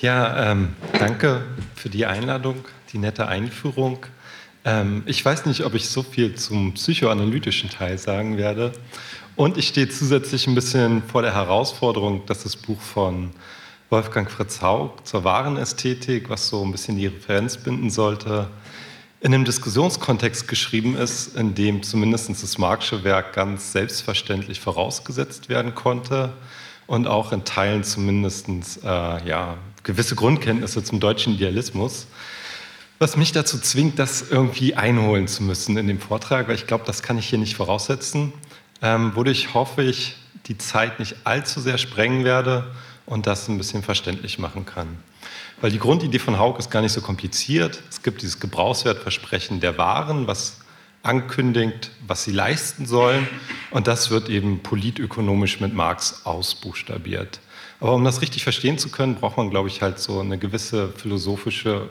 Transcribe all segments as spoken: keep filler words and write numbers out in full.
Ja, ähm, danke für die Einladung, die nette Einführung. Ähm, ich weiß nicht, ob ich so viel zum psychoanalytischen Teil sagen werde. Und ich stehe zusätzlich ein bisschen vor der Herausforderung, dass das Buch von Wolfgang Fritz Haug zur wahren Ästhetik, was so ein bisschen die Referenz binden sollte, in einem Diskussionskontext geschrieben ist, in dem zumindest das Marx'sche Werk ganz selbstverständlich vorausgesetzt werden konnte und auch in Teilen zumindest äh, ja, gewisse Grundkenntnisse zum deutschen Idealismus, was mich dazu zwingt, das irgendwie einholen zu müssen in dem Vortrag, weil ich glaube, das kann ich hier nicht voraussetzen, ähm, wodurch hoffe ich, die Zeit nicht allzu sehr sprengen werde und das ein bisschen verständlich machen kann. Weil die Grundidee von Haug ist gar nicht so kompliziert. Es gibt dieses Gebrauchswertversprechen der Waren, was ankündigt, was sie leisten sollen. Und das wird eben politökonomisch mit Marx ausbuchstabiert. Aber um das richtig verstehen zu können, braucht man, glaube ich, halt so eine gewisse philosophische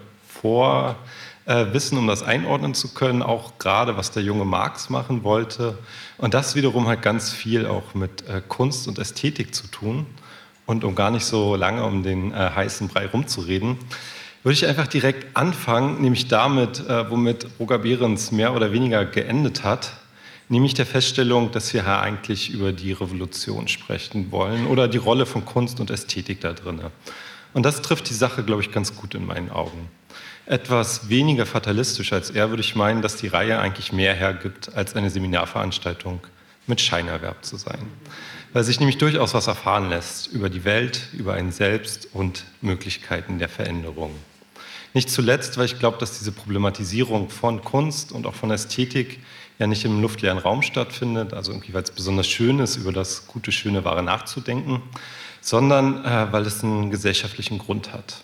Vorwissen, um das einordnen zu können, auch gerade was der junge Marx machen wollte. Und das wiederum hat ganz viel auch mit Kunst und Ästhetik zu tun. Und um gar nicht so lange um den äh, heißen Brei rumzureden, würde ich einfach direkt anfangen, nämlich damit, äh, womit Roger Behrens mehr oder weniger geendet hat, nämlich der Feststellung, dass wir hier eigentlich über die Revolution sprechen wollen oder die Rolle von Kunst und Ästhetik da drin. Und das trifft die Sache, glaube ich, ganz gut in meinen Augen. Etwas weniger fatalistisch als er würde ich meinen, dass die Reihe eigentlich mehr hergibt, als eine Seminarveranstaltung mit Scheinerwerb zu sein. Weil sich nämlich durchaus was erfahren lässt über die Welt, über einen selbst und Möglichkeiten der Veränderung. Nicht zuletzt, weil ich glaube, dass diese Problematisierung von Kunst und auch von Ästhetik ja nicht im luftleeren Raum stattfindet, also irgendwie, weil es besonders schön ist, über das gute, schöne, wahre nachzudenken, sondern äh, weil es einen gesellschaftlichen Grund hat.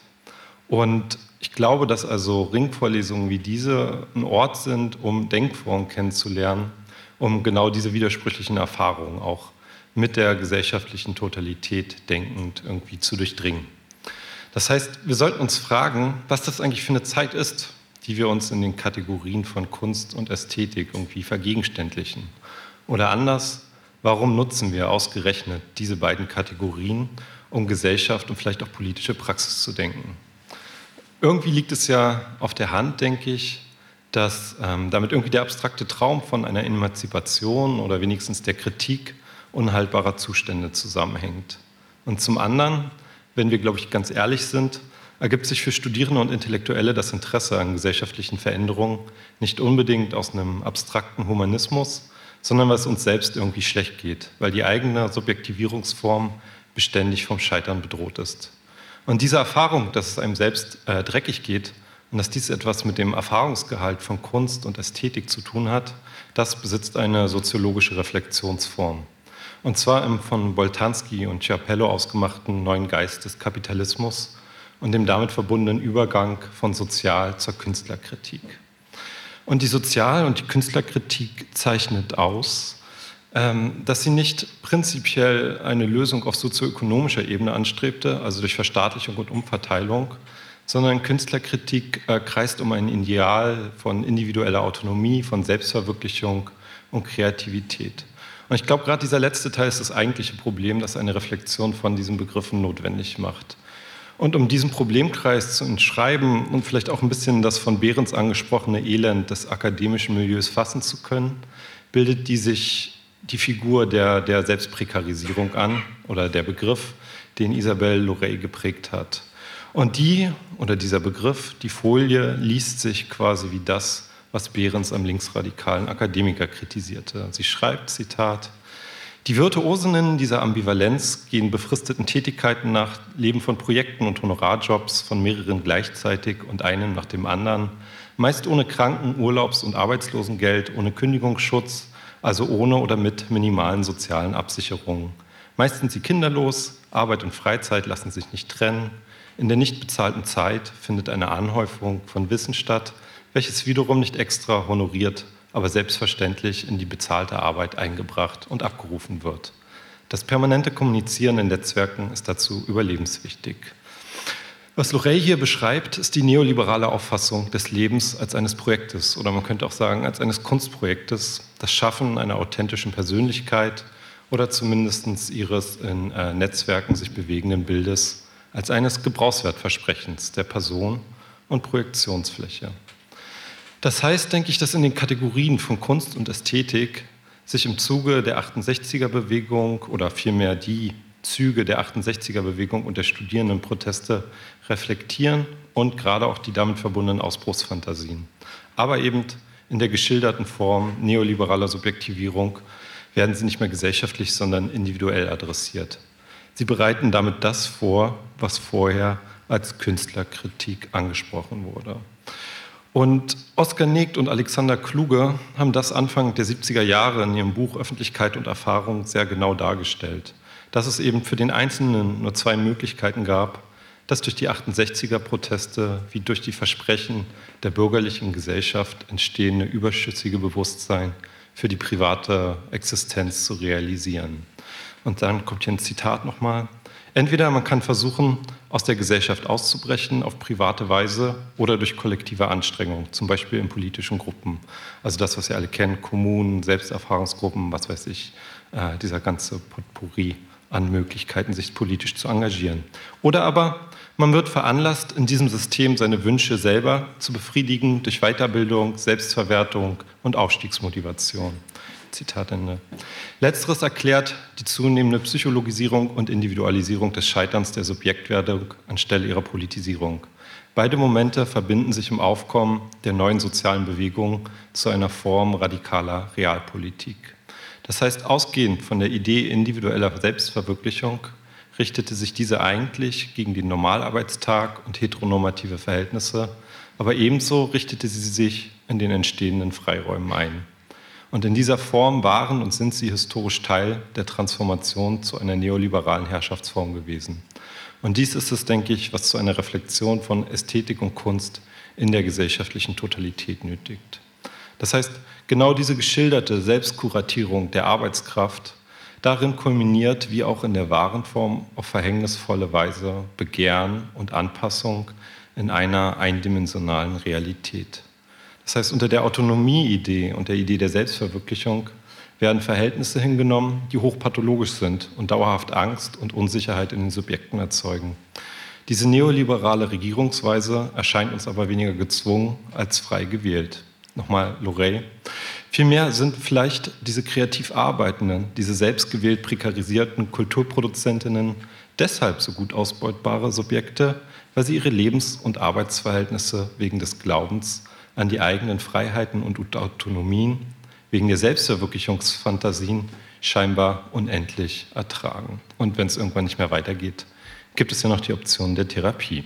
Und ich glaube, dass also Ringvorlesungen wie diese ein Ort sind, um Denkformen kennenzulernen, um genau diese widersprüchlichen Erfahrungen auch mit der gesellschaftlichen Totalität denkend irgendwie zu durchdringen. Das heißt, wir sollten uns fragen, was das eigentlich für eine Zeit ist, die wir uns in den Kategorien von Kunst und Ästhetik irgendwie vergegenständlichen. Oder anders, warum nutzen wir ausgerechnet diese beiden Kategorien, um Gesellschaft und vielleicht auch politische Praxis zu denken? Irgendwie liegt es ja auf der Hand, denke ich, dass ähm, damit irgendwie der abstrakte Traum von einer Emanzipation oder wenigstens der Kritik unhaltbarer Zustände zusammenhängt. Und zum anderen, wenn wir, glaube ich, ganz ehrlich sind, ergibt sich für Studierende und Intellektuelle das Interesse an gesellschaftlichen Veränderungen nicht unbedingt aus einem abstrakten Humanismus, sondern weil es uns selbst irgendwie schlecht geht, weil die eigene Subjektivierungsform beständig vom Scheitern bedroht ist. Und diese Erfahrung, dass es einem selbst äh, dreckig geht und dass dies etwas mit dem Erfahrungsgehalt von Kunst und Ästhetik zu tun hat, das besitzt eine soziologische Reflexionsform. Und zwar im von Boltanski und Schiapello ausgemachten neuen Geist des Kapitalismus und dem damit verbundenen Übergang von Sozial- zur Künstlerkritik. Und die Sozial- und die Künstlerkritik zeichnet aus, dass sie nicht prinzipiell eine Lösung auf sozioökonomischer Ebene anstrebte, also durch Verstaatlichung und Umverteilung, sondern Künstlerkritik kreist um ein Ideal von individueller Autonomie, von Selbstverwirklichung und Kreativität. Und ich glaube, gerade dieser letzte Teil ist das eigentliche Problem, das eine Reflexion von diesen Begriffen notwendig macht. Und um diesen Problemkreis zu entschreiben und vielleicht auch ein bisschen das von Behrens angesprochene Elend des akademischen Milieus fassen zu können, bildet die sich die Figur der, der Selbstprekarisierung an oder der Begriff, den Isabelle Lauret geprägt hat. Und die oder dieser Begriff, die Folie, liest sich quasi wie das, was Behrens am linksradikalen Akademiker kritisierte. Sie schreibt, Zitat, die Virtuosinnen dieser Ambivalenz gehen befristeten Tätigkeiten nach, leben von Projekten und Honorarjobs, von mehreren gleichzeitig und einem nach dem anderen, meist ohne Kranken-, Urlaubs- und Arbeitslosengeld, ohne Kündigungsschutz, also ohne oder mit minimalen sozialen Absicherungen. Meist sind sie kinderlos, Arbeit und Freizeit lassen sich nicht trennen. In der nicht bezahlten Zeit findet eine Anhäufung von Wissen statt, welches wiederum nicht extra honoriert, aber selbstverständlich in die bezahlte Arbeit eingebracht und abgerufen wird. Das permanente Kommunizieren in Netzwerken ist dazu überlebenswichtig. Was Lauret hier beschreibt, ist die neoliberale Auffassung des Lebens als eines Projektes oder man könnte auch sagen, als eines Kunstprojektes, das Schaffen einer authentischen Persönlichkeit oder zumindest ihres in äh, Netzwerken sich bewegenden Bildes als eines Gebrauchswertversprechens der Person und Projektionsfläche. Das heißt, denke ich, dass in den Kategorien von Kunst und Ästhetik sich im Zuge der achtundsechziger-Bewegung oder vielmehr die Züge der achtundsechziger-Bewegung und der Studierendenproteste reflektieren und gerade auch die damit verbundenen Ausbruchsfantasien. Aber eben in der geschilderten Form neoliberaler Subjektivierung werden sie nicht mehr gesellschaftlich, sondern individuell adressiert. Sie bereiten damit das vor, was vorher als Künstlerkritik angesprochen wurde. Und Oskar Negd und Alexander Kluge haben das Anfang der siebziger Jahre in ihrem Buch Öffentlichkeit und Erfahrung sehr genau dargestellt, dass es eben für den Einzelnen nur zwei Möglichkeiten gab, das durch die achtundsechziger-Proteste wie durch die Versprechen der bürgerlichen Gesellschaft entstehende überschüssige Bewusstsein für die private Existenz zu realisieren. Und dann kommt hier ein Zitat nochmal. Entweder man kann versuchen, aus der Gesellschaft auszubrechen auf private Weise oder durch kollektive Anstrengung, zum Beispiel in politischen Gruppen. Also das, was ihr alle kennt, Kommunen, Selbsterfahrungsgruppen, was weiß ich, äh, dieser ganze Potpourri an Möglichkeiten, sich politisch zu engagieren. Oder aber man wird veranlasst, in diesem System seine Wünsche selber zu befriedigen durch Weiterbildung, Selbstverwertung und Aufstiegsmotivation. Zitat Ende. Letzteres erklärt die zunehmende Psychologisierung und Individualisierung des Scheiterns der Subjektwerdung anstelle ihrer Politisierung. Beide Momente verbinden sich im Aufkommen der neuen sozialen Bewegung zu einer Form radikaler Realpolitik. Das heißt, ausgehend von der Idee individueller Selbstverwirklichung richtete sich diese eigentlich gegen den Normalarbeitstag und heteronormative Verhältnisse, aber ebenso richtete sie sich in den entstehenden Freiräumen ein. Und in dieser Form waren und sind sie historisch Teil der Transformation zu einer neoliberalen Herrschaftsform gewesen. Und dies ist es, denke ich, was zu einer Reflexion von Ästhetik und Kunst in der gesellschaftlichen Totalität nötigt. Das heißt, genau diese geschilderte Selbstkuratierung der Arbeitskraft, darin kulminiert, wie auch in der wahren Form, auf verhängnisvolle Weise Begehren und Anpassung in einer eindimensionalen Realität. Das heißt, unter der Autonomie-Idee und der Idee der Selbstverwirklichung werden Verhältnisse hingenommen, die hochpathologisch sind und dauerhaft Angst und Unsicherheit in den Subjekten erzeugen. Diese neoliberale Regierungsweise erscheint uns aber weniger gezwungen als frei gewählt. Nochmal Lorey. Vielmehr sind vielleicht diese kreativ Arbeitenden, diese selbstgewählt prekarisierten Kulturproduzentinnen deshalb so gut ausbeutbare Subjekte, weil sie ihre Lebens- und Arbeitsverhältnisse wegen des Glaubens an die eigenen Freiheiten und Autonomien, wegen der Selbstverwirklichungsfantasien scheinbar unendlich ertragen. Und wenn es irgendwann nicht mehr weitergeht, gibt es ja noch die Option der Therapie.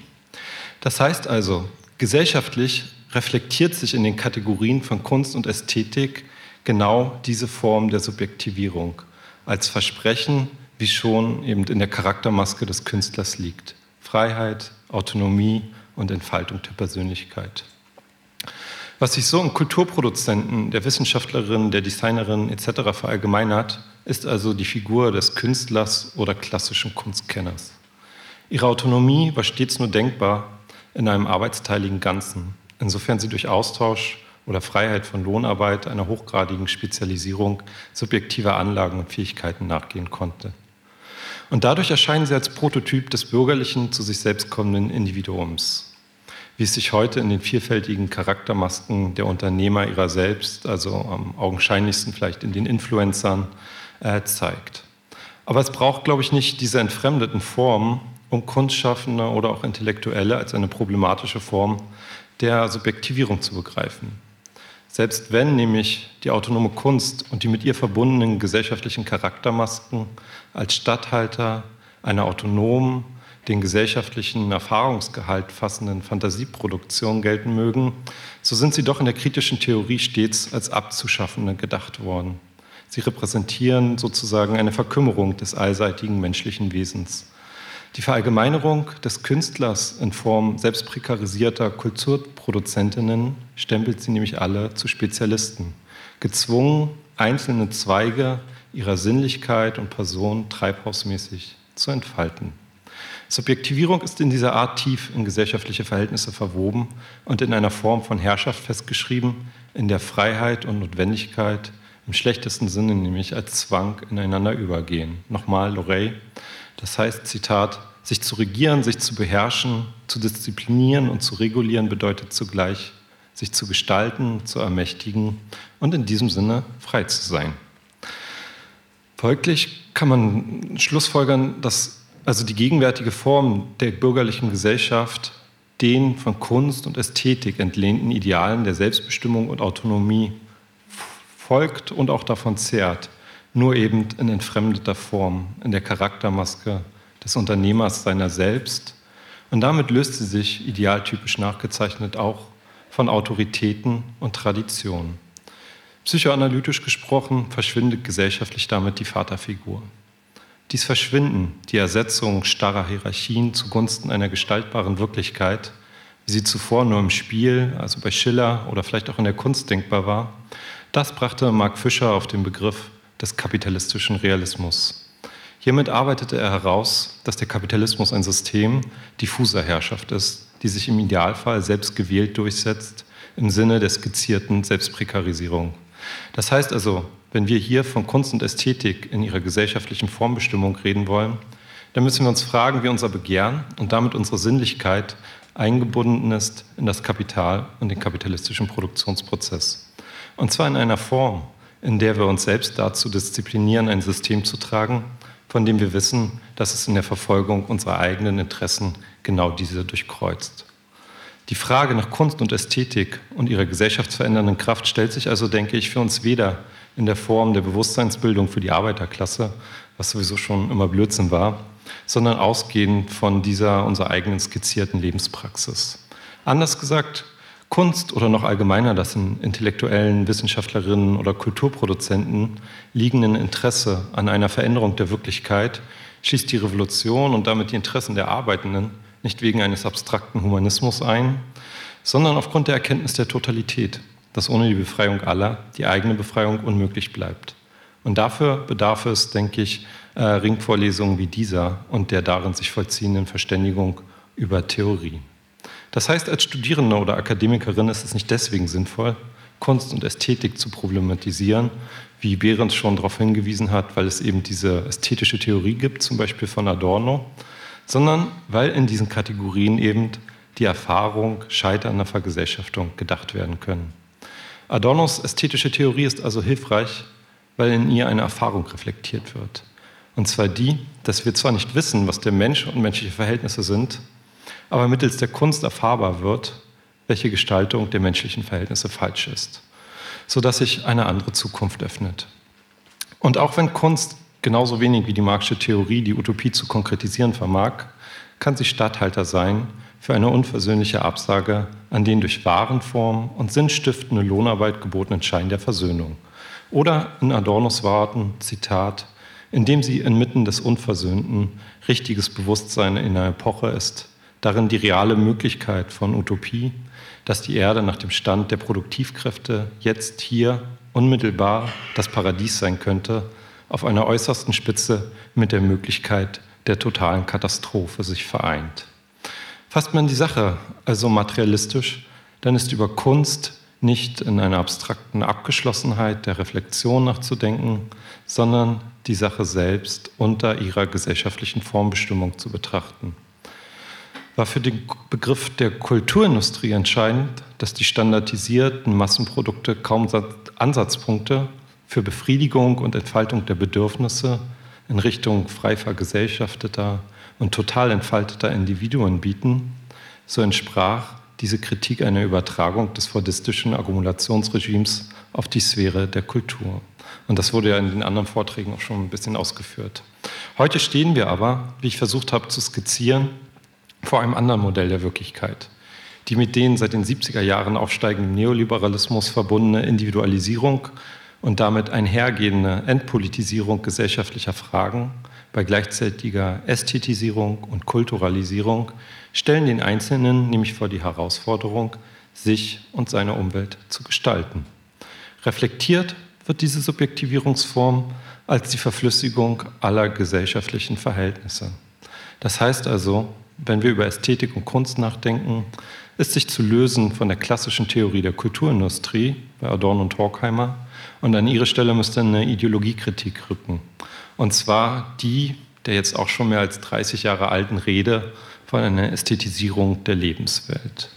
Das heißt also, gesellschaftlich reflektiert sich in den Kategorien von Kunst und Ästhetik genau diese Form der Subjektivierung als Versprechen, wie schon eben in der Charaktermaske des Künstlers liegt. Freiheit, Autonomie und Entfaltung der Persönlichkeit. Was sich so in Kulturproduzenten, der Wissenschaftlerin, der Designerin et cetera verallgemeinert, ist also die Figur des Künstlers oder klassischen Kunstkenners. Ihre Autonomie war stets nur denkbar in einem arbeitsteiligen Ganzen, insofern sie durch Austausch oder Freiheit von Lohnarbeit einer hochgradigen Spezialisierung subjektiver Anlagen und Fähigkeiten nachgehen konnte. Und dadurch erscheinen sie als Prototyp des bürgerlichen, zu sich selbst kommenden Individuums, wie es sich heute in den vielfältigen Charaktermasken der Unternehmer ihrer selbst, also am augenscheinlichsten vielleicht in den Influencern, äh, zeigt. Aber es braucht, glaube ich, nicht diese entfremdeten Formen, um Kunstschaffende oder auch Intellektuelle als eine problematische Form der Subjektivierung zu begreifen. Selbst wenn nämlich die autonome Kunst und die mit ihr verbundenen gesellschaftlichen Charaktermasken als Statthalter einer autonomen, den gesellschaftlichen Erfahrungsgehalt fassenden Fantasieproduktion gelten mögen, so sind sie doch in der kritischen Theorie stets als Abzuschaffende gedacht worden. Sie repräsentieren sozusagen eine Verkümmerung des allseitigen menschlichen Wesens. Die Verallgemeinerung des Künstlers in Form selbst prekarisierter Kulturproduzentinnen stempelt sie nämlich alle zu Spezialisten, gezwungen, einzelne Zweige ihrer Sinnlichkeit und Person treibhausmäßig zu entfalten. Subjektivierung ist in dieser Art tief in gesellschaftliche Verhältnisse verwoben und in einer Form von Herrschaft festgeschrieben, in der Freiheit und Notwendigkeit im schlechtesten Sinne nämlich als Zwang ineinander übergehen. Nochmal Lorey, das heißt, Zitat, sich zu regieren, sich zu beherrschen, zu disziplinieren und zu regulieren bedeutet zugleich, sich zu gestalten, zu ermächtigen und in diesem Sinne frei zu sein. Folglich kann man schlussfolgern, dass also die gegenwärtige Form der bürgerlichen Gesellschaft den von Kunst und Ästhetik entlehnten Idealen der Selbstbestimmung und Autonomie folgt und auch davon zehrt, nur eben in entfremdeter Form, in der Charaktermaske des Unternehmers seiner selbst. Und damit löst sie sich, idealtypisch nachgezeichnet, auch von Autoritäten und Traditionen. Psychoanalytisch gesprochen verschwindet gesellschaftlich damit die Vaterfigur. Dies Verschwinden, die Ersetzung starrer Hierarchien zugunsten einer gestaltbaren Wirklichkeit, wie sie zuvor nur im Spiel, also bei Schiller oder vielleicht auch in der Kunst denkbar war, das brachte Mark Fischer auf den Begriff des kapitalistischen Realismus. Hiermit arbeitete er heraus, dass der Kapitalismus ein System diffuser Herrschaft ist, die sich im Idealfall selbst gewählt durchsetzt, im Sinne der skizzierten Selbstprekarisierung. Das heißt also, wenn wir hier von Kunst und Ästhetik in ihrer gesellschaftlichen Formbestimmung reden wollen, dann müssen wir uns fragen, wie unser Begehren und damit unsere Sinnlichkeit eingebunden ist in das Kapital und den kapitalistischen Produktionsprozess. Und zwar in einer Form, in der wir uns selbst dazu disziplinieren, ein System zu tragen, von dem wir wissen, dass es in der Verfolgung unserer eigenen Interessen genau diese durchkreuzt. Die Frage nach Kunst und Ästhetik und ihrer gesellschaftsverändernden Kraft stellt sich also, denke ich, für uns weder in der Form der Bewusstseinsbildung für die Arbeiterklasse, was sowieso schon immer Blödsinn war, sondern ausgehend von dieser unserer eigenen skizzierten Lebenspraxis. Anders gesagt, Kunst oder noch allgemeiner das in intellektuellen Wissenschaftlerinnen oder Kulturproduzenten liegenden Interesse an einer Veränderung der Wirklichkeit schließt die Revolution und damit die Interessen der Arbeitenden nicht wegen eines abstrakten Humanismus ein, sondern aufgrund der Erkenntnis der Totalität, dass ohne die Befreiung aller die eigene Befreiung unmöglich bleibt. Und dafür bedarf es, denke ich, äh, Ringvorlesungen wie dieser und der darin sich vollziehenden Verständigung über Theorie. Das heißt, als Studierende oder Akademikerin ist es nicht deswegen sinnvoll, Kunst und Ästhetik zu problematisieren, wie Behrens schon darauf hingewiesen hat, weil es eben diese ästhetische Theorie gibt, zum Beispiel von Adorno, sondern weil in diesen Kategorien eben die Erfahrung scheiternder Vergesellschaftung gedacht werden können. Adornos ästhetische Theorie ist also hilfreich, weil in ihr eine Erfahrung reflektiert wird. Und zwar die, dass wir zwar nicht wissen, was der Mensch und menschliche Verhältnisse sind, aber mittels der Kunst erfahrbar wird, welche Gestaltung der menschlichen Verhältnisse falsch ist, sodass sich eine andere Zukunft öffnet. Und auch wenn Kunst genauso wenig wie die Marxische Theorie die Utopie zu konkretisieren vermag, kann sie Statthalter sein für eine unversöhnliche Absage an den durch Warenform und sinnstiftende Lohnarbeit gebotenen Schein der Versöhnung. Oder in Adornos Worten, Zitat, indem sie inmitten des Unversöhnten richtiges Bewusstsein in einer Epoche ist, darin die reale Möglichkeit von Utopie, dass die Erde nach dem Stand der Produktivkräfte jetzt hier unmittelbar das Paradies sein könnte, auf einer äußersten Spitze mit der Möglichkeit der totalen Katastrophe sich vereint. Fasst man die Sache also materialistisch, dann ist über Kunst nicht in einer abstrakten Abgeschlossenheit der Reflexion nachzudenken, sondern die Sache selbst unter ihrer gesellschaftlichen Formbestimmung zu betrachten. War für den Begriff der Kulturindustrie entscheidend, dass die standardisierten Massenprodukte kaum Ansatzpunkte für Befriedigung und Entfaltung der Bedürfnisse in Richtung frei vergesellschafteter und total entfalteter Individuen bieten, so entsprach diese Kritik einer Übertragung des fordistischen Akkumulationsregimes auf die Sphäre der Kultur. Und das wurde ja in den anderen Vorträgen auch schon ein bisschen ausgeführt. Heute stehen wir aber, wie ich versucht habe zu skizzieren, vor einem anderen Modell der Wirklichkeit. Die mit den seit den siebziger Jahren aufsteigenden Neoliberalismus verbundene Individualisierung und damit einhergehende Entpolitisierung gesellschaftlicher Fragen bei gleichzeitiger Ästhetisierung und Kulturalisierung stellen den Einzelnen nämlich vor die Herausforderung, sich und seine Umwelt zu gestalten. Reflektiert wird diese Subjektivierungsform als die Verflüssigung aller gesellschaftlichen Verhältnisse. Das heißt also, wenn wir über Ästhetik und Kunst nachdenken, ist sich zu lösen von der klassischen Theorie der Kulturindustrie bei Adorno und Horkheimer und an ihre Stelle müsste eine Ideologiekritik rücken. Und zwar die der jetzt auch schon mehr als dreißig Jahre alten Rede von einer Ästhetisierung der Lebenswelt.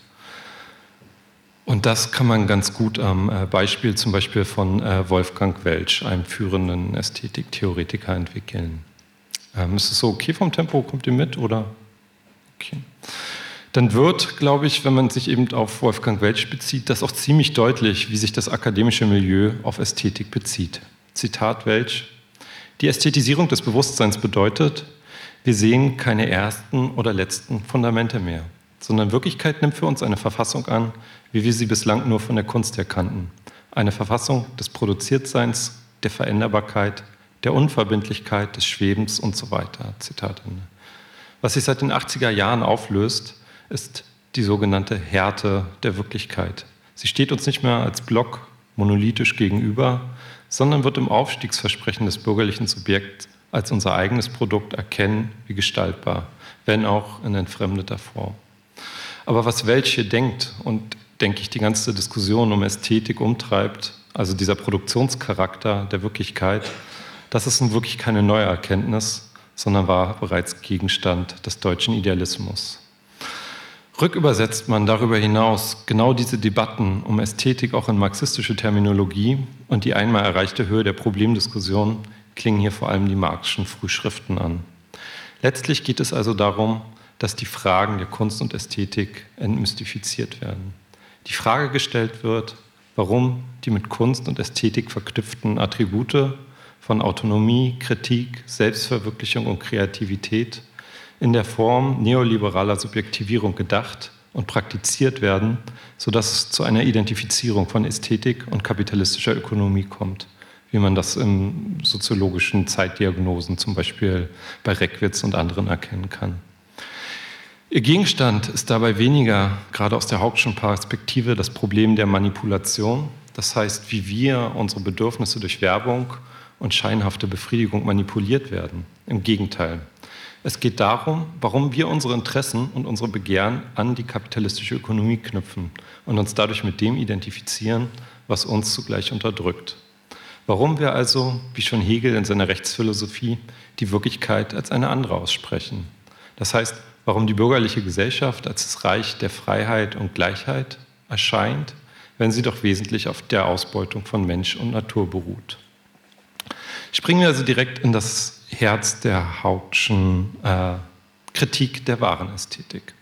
Und das kann man ganz gut am Beispiel zum Beispiel von Wolfgang Welsch, einem führenden Ästhetiktheoretiker, entwickeln. Ähm, ist es so okay vom Tempo? Kommt ihr mit? Oder? Okay. Dann wird, glaube ich, wenn man sich eben auf Wolfgang Welsch bezieht, das auch ziemlich deutlich, wie sich das akademische Milieu auf Ästhetik bezieht. Zitat Welsch: Die Ästhetisierung des Bewusstseins bedeutet, wir sehen keine ersten oder letzten Fundamente mehr, sondern Wirklichkeit nimmt für uns eine Verfassung an, wie wir sie bislang nur von der Kunst her kannten. Eine Verfassung des Produziertseins, der Veränderbarkeit, der Unverbindlichkeit, des Schwebens und so weiter. Zitat Ende. Was sich seit den achtziger Jahren auflöst, ist die sogenannte Härte der Wirklichkeit. Sie steht uns nicht mehr als Block monolithisch gegenüber, sondern wird im Aufstiegsversprechen des bürgerlichen Subjekts als unser eigenes Produkt erkennen wie gestaltbar, wenn auch in entfremdeter Form. Aber was Welsch hier denkt und, denke ich, die ganze Diskussion um Ästhetik umtreibt, also dieser Produktionscharakter der Wirklichkeit, das ist nun wirklich keine neue Erkenntnis, sondern war bereits Gegenstand des deutschen Idealismus. Rückübersetzt man darüber hinaus genau diese Debatten um Ästhetik auch in marxistische Terminologie und die einmal erreichte Höhe der Problemdiskussion, klingen hier vor allem die Marxischen Frühschriften an. Letztlich geht es also darum, dass die Fragen der Kunst und Ästhetik entmystifiziert werden. Die Frage gestellt wird, warum die mit Kunst und Ästhetik verknüpften Attribute von Autonomie, Kritik, Selbstverwirklichung und Kreativität in der Form neoliberaler Subjektivierung gedacht und praktiziert werden, sodass es zu einer Identifizierung von Ästhetik und kapitalistischer Ökonomie kommt, wie man das in soziologischen Zeitdiagnosen, zum Beispiel bei Reckwitz und anderen, erkennen kann. Ihr Gegenstand ist dabei weniger, gerade aus der Haugschen Perspektive, das Problem der Manipulation, das heißt, wie wir unsere Bedürfnisse durch Werbung und scheinhafte Befriedigung manipuliert werden. Im Gegenteil. Es geht darum, warum wir unsere Interessen und unsere Begehren an die kapitalistische Ökonomie knüpfen und uns dadurch mit dem identifizieren, was uns zugleich unterdrückt. Warum wir also, wie schon Hegel in seiner Rechtsphilosophie, die Wirklichkeit als eine andere aussprechen. Das heißt, warum die bürgerliche Gesellschaft als das Reich der Freiheit und Gleichheit erscheint, wenn sie doch wesentlich auf der Ausbeutung von Mensch und Natur beruht. Springen wir also direkt in das Herz der Haugschen äh, Kritik der wahren Ästhetik.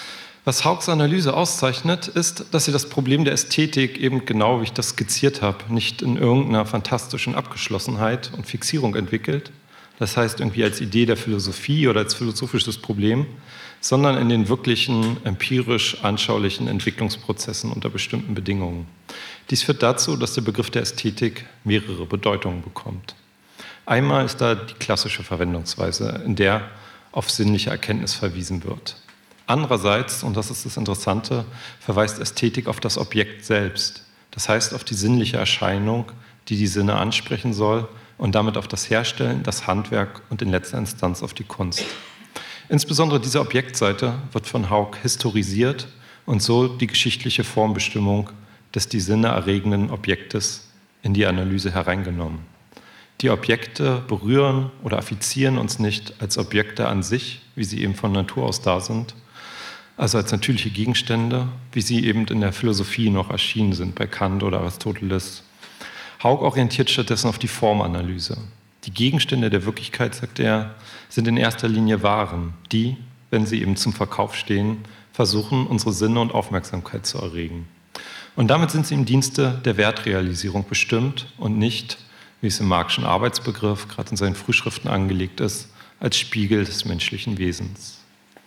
Was Haugs Analyse auszeichnet, ist, dass sie das Problem der Ästhetik eben genau, wie ich das skizziert habe, nicht in irgendeiner fantastischen Abgeschlossenheit und Fixierung entwickelt, das heißt irgendwie als Idee der Philosophie oder als philosophisches Problem, sondern in den wirklichen empirisch anschaulichen Entwicklungsprozessen unter bestimmten Bedingungen. Dies führt dazu, dass der Begriff der Ästhetik mehrere Bedeutungen bekommt. Einmal ist da die klassische Verwendungsweise, in der auf sinnliche Erkenntnis verwiesen wird. Andererseits, und das ist das Interessante, verweist Ästhetik auf das Objekt selbst, das heißt auf die sinnliche Erscheinung, die die Sinne ansprechen soll und damit auf das Herstellen, das Handwerk und in letzter Instanz auf die Kunst. Insbesondere diese Objektseite wird von Haug historisiert und so die geschichtliche Formbestimmung des die Sinne erregenden Objektes in die Analyse hereingenommen. Die Objekte berühren oder affizieren uns nicht als Objekte an sich, wie sie eben von Natur aus da sind, also als natürliche Gegenstände, wie sie eben in der Philosophie noch erschienen sind, bei Kant oder Aristoteles. Haug orientiert stattdessen auf die Formanalyse. Die Gegenstände der Wirklichkeit, sagt er, sind in erster Linie Waren, die, wenn sie eben zum Verkauf stehen, versuchen, unsere Sinne und Aufmerksamkeit zu erregen. Und damit sind sie im Dienste der Wertrealisierung bestimmt und nicht, wie es im Marxischen Arbeitsbegriff gerade in seinen Frühschriften angelegt ist, als Spiegel des menschlichen Wesens.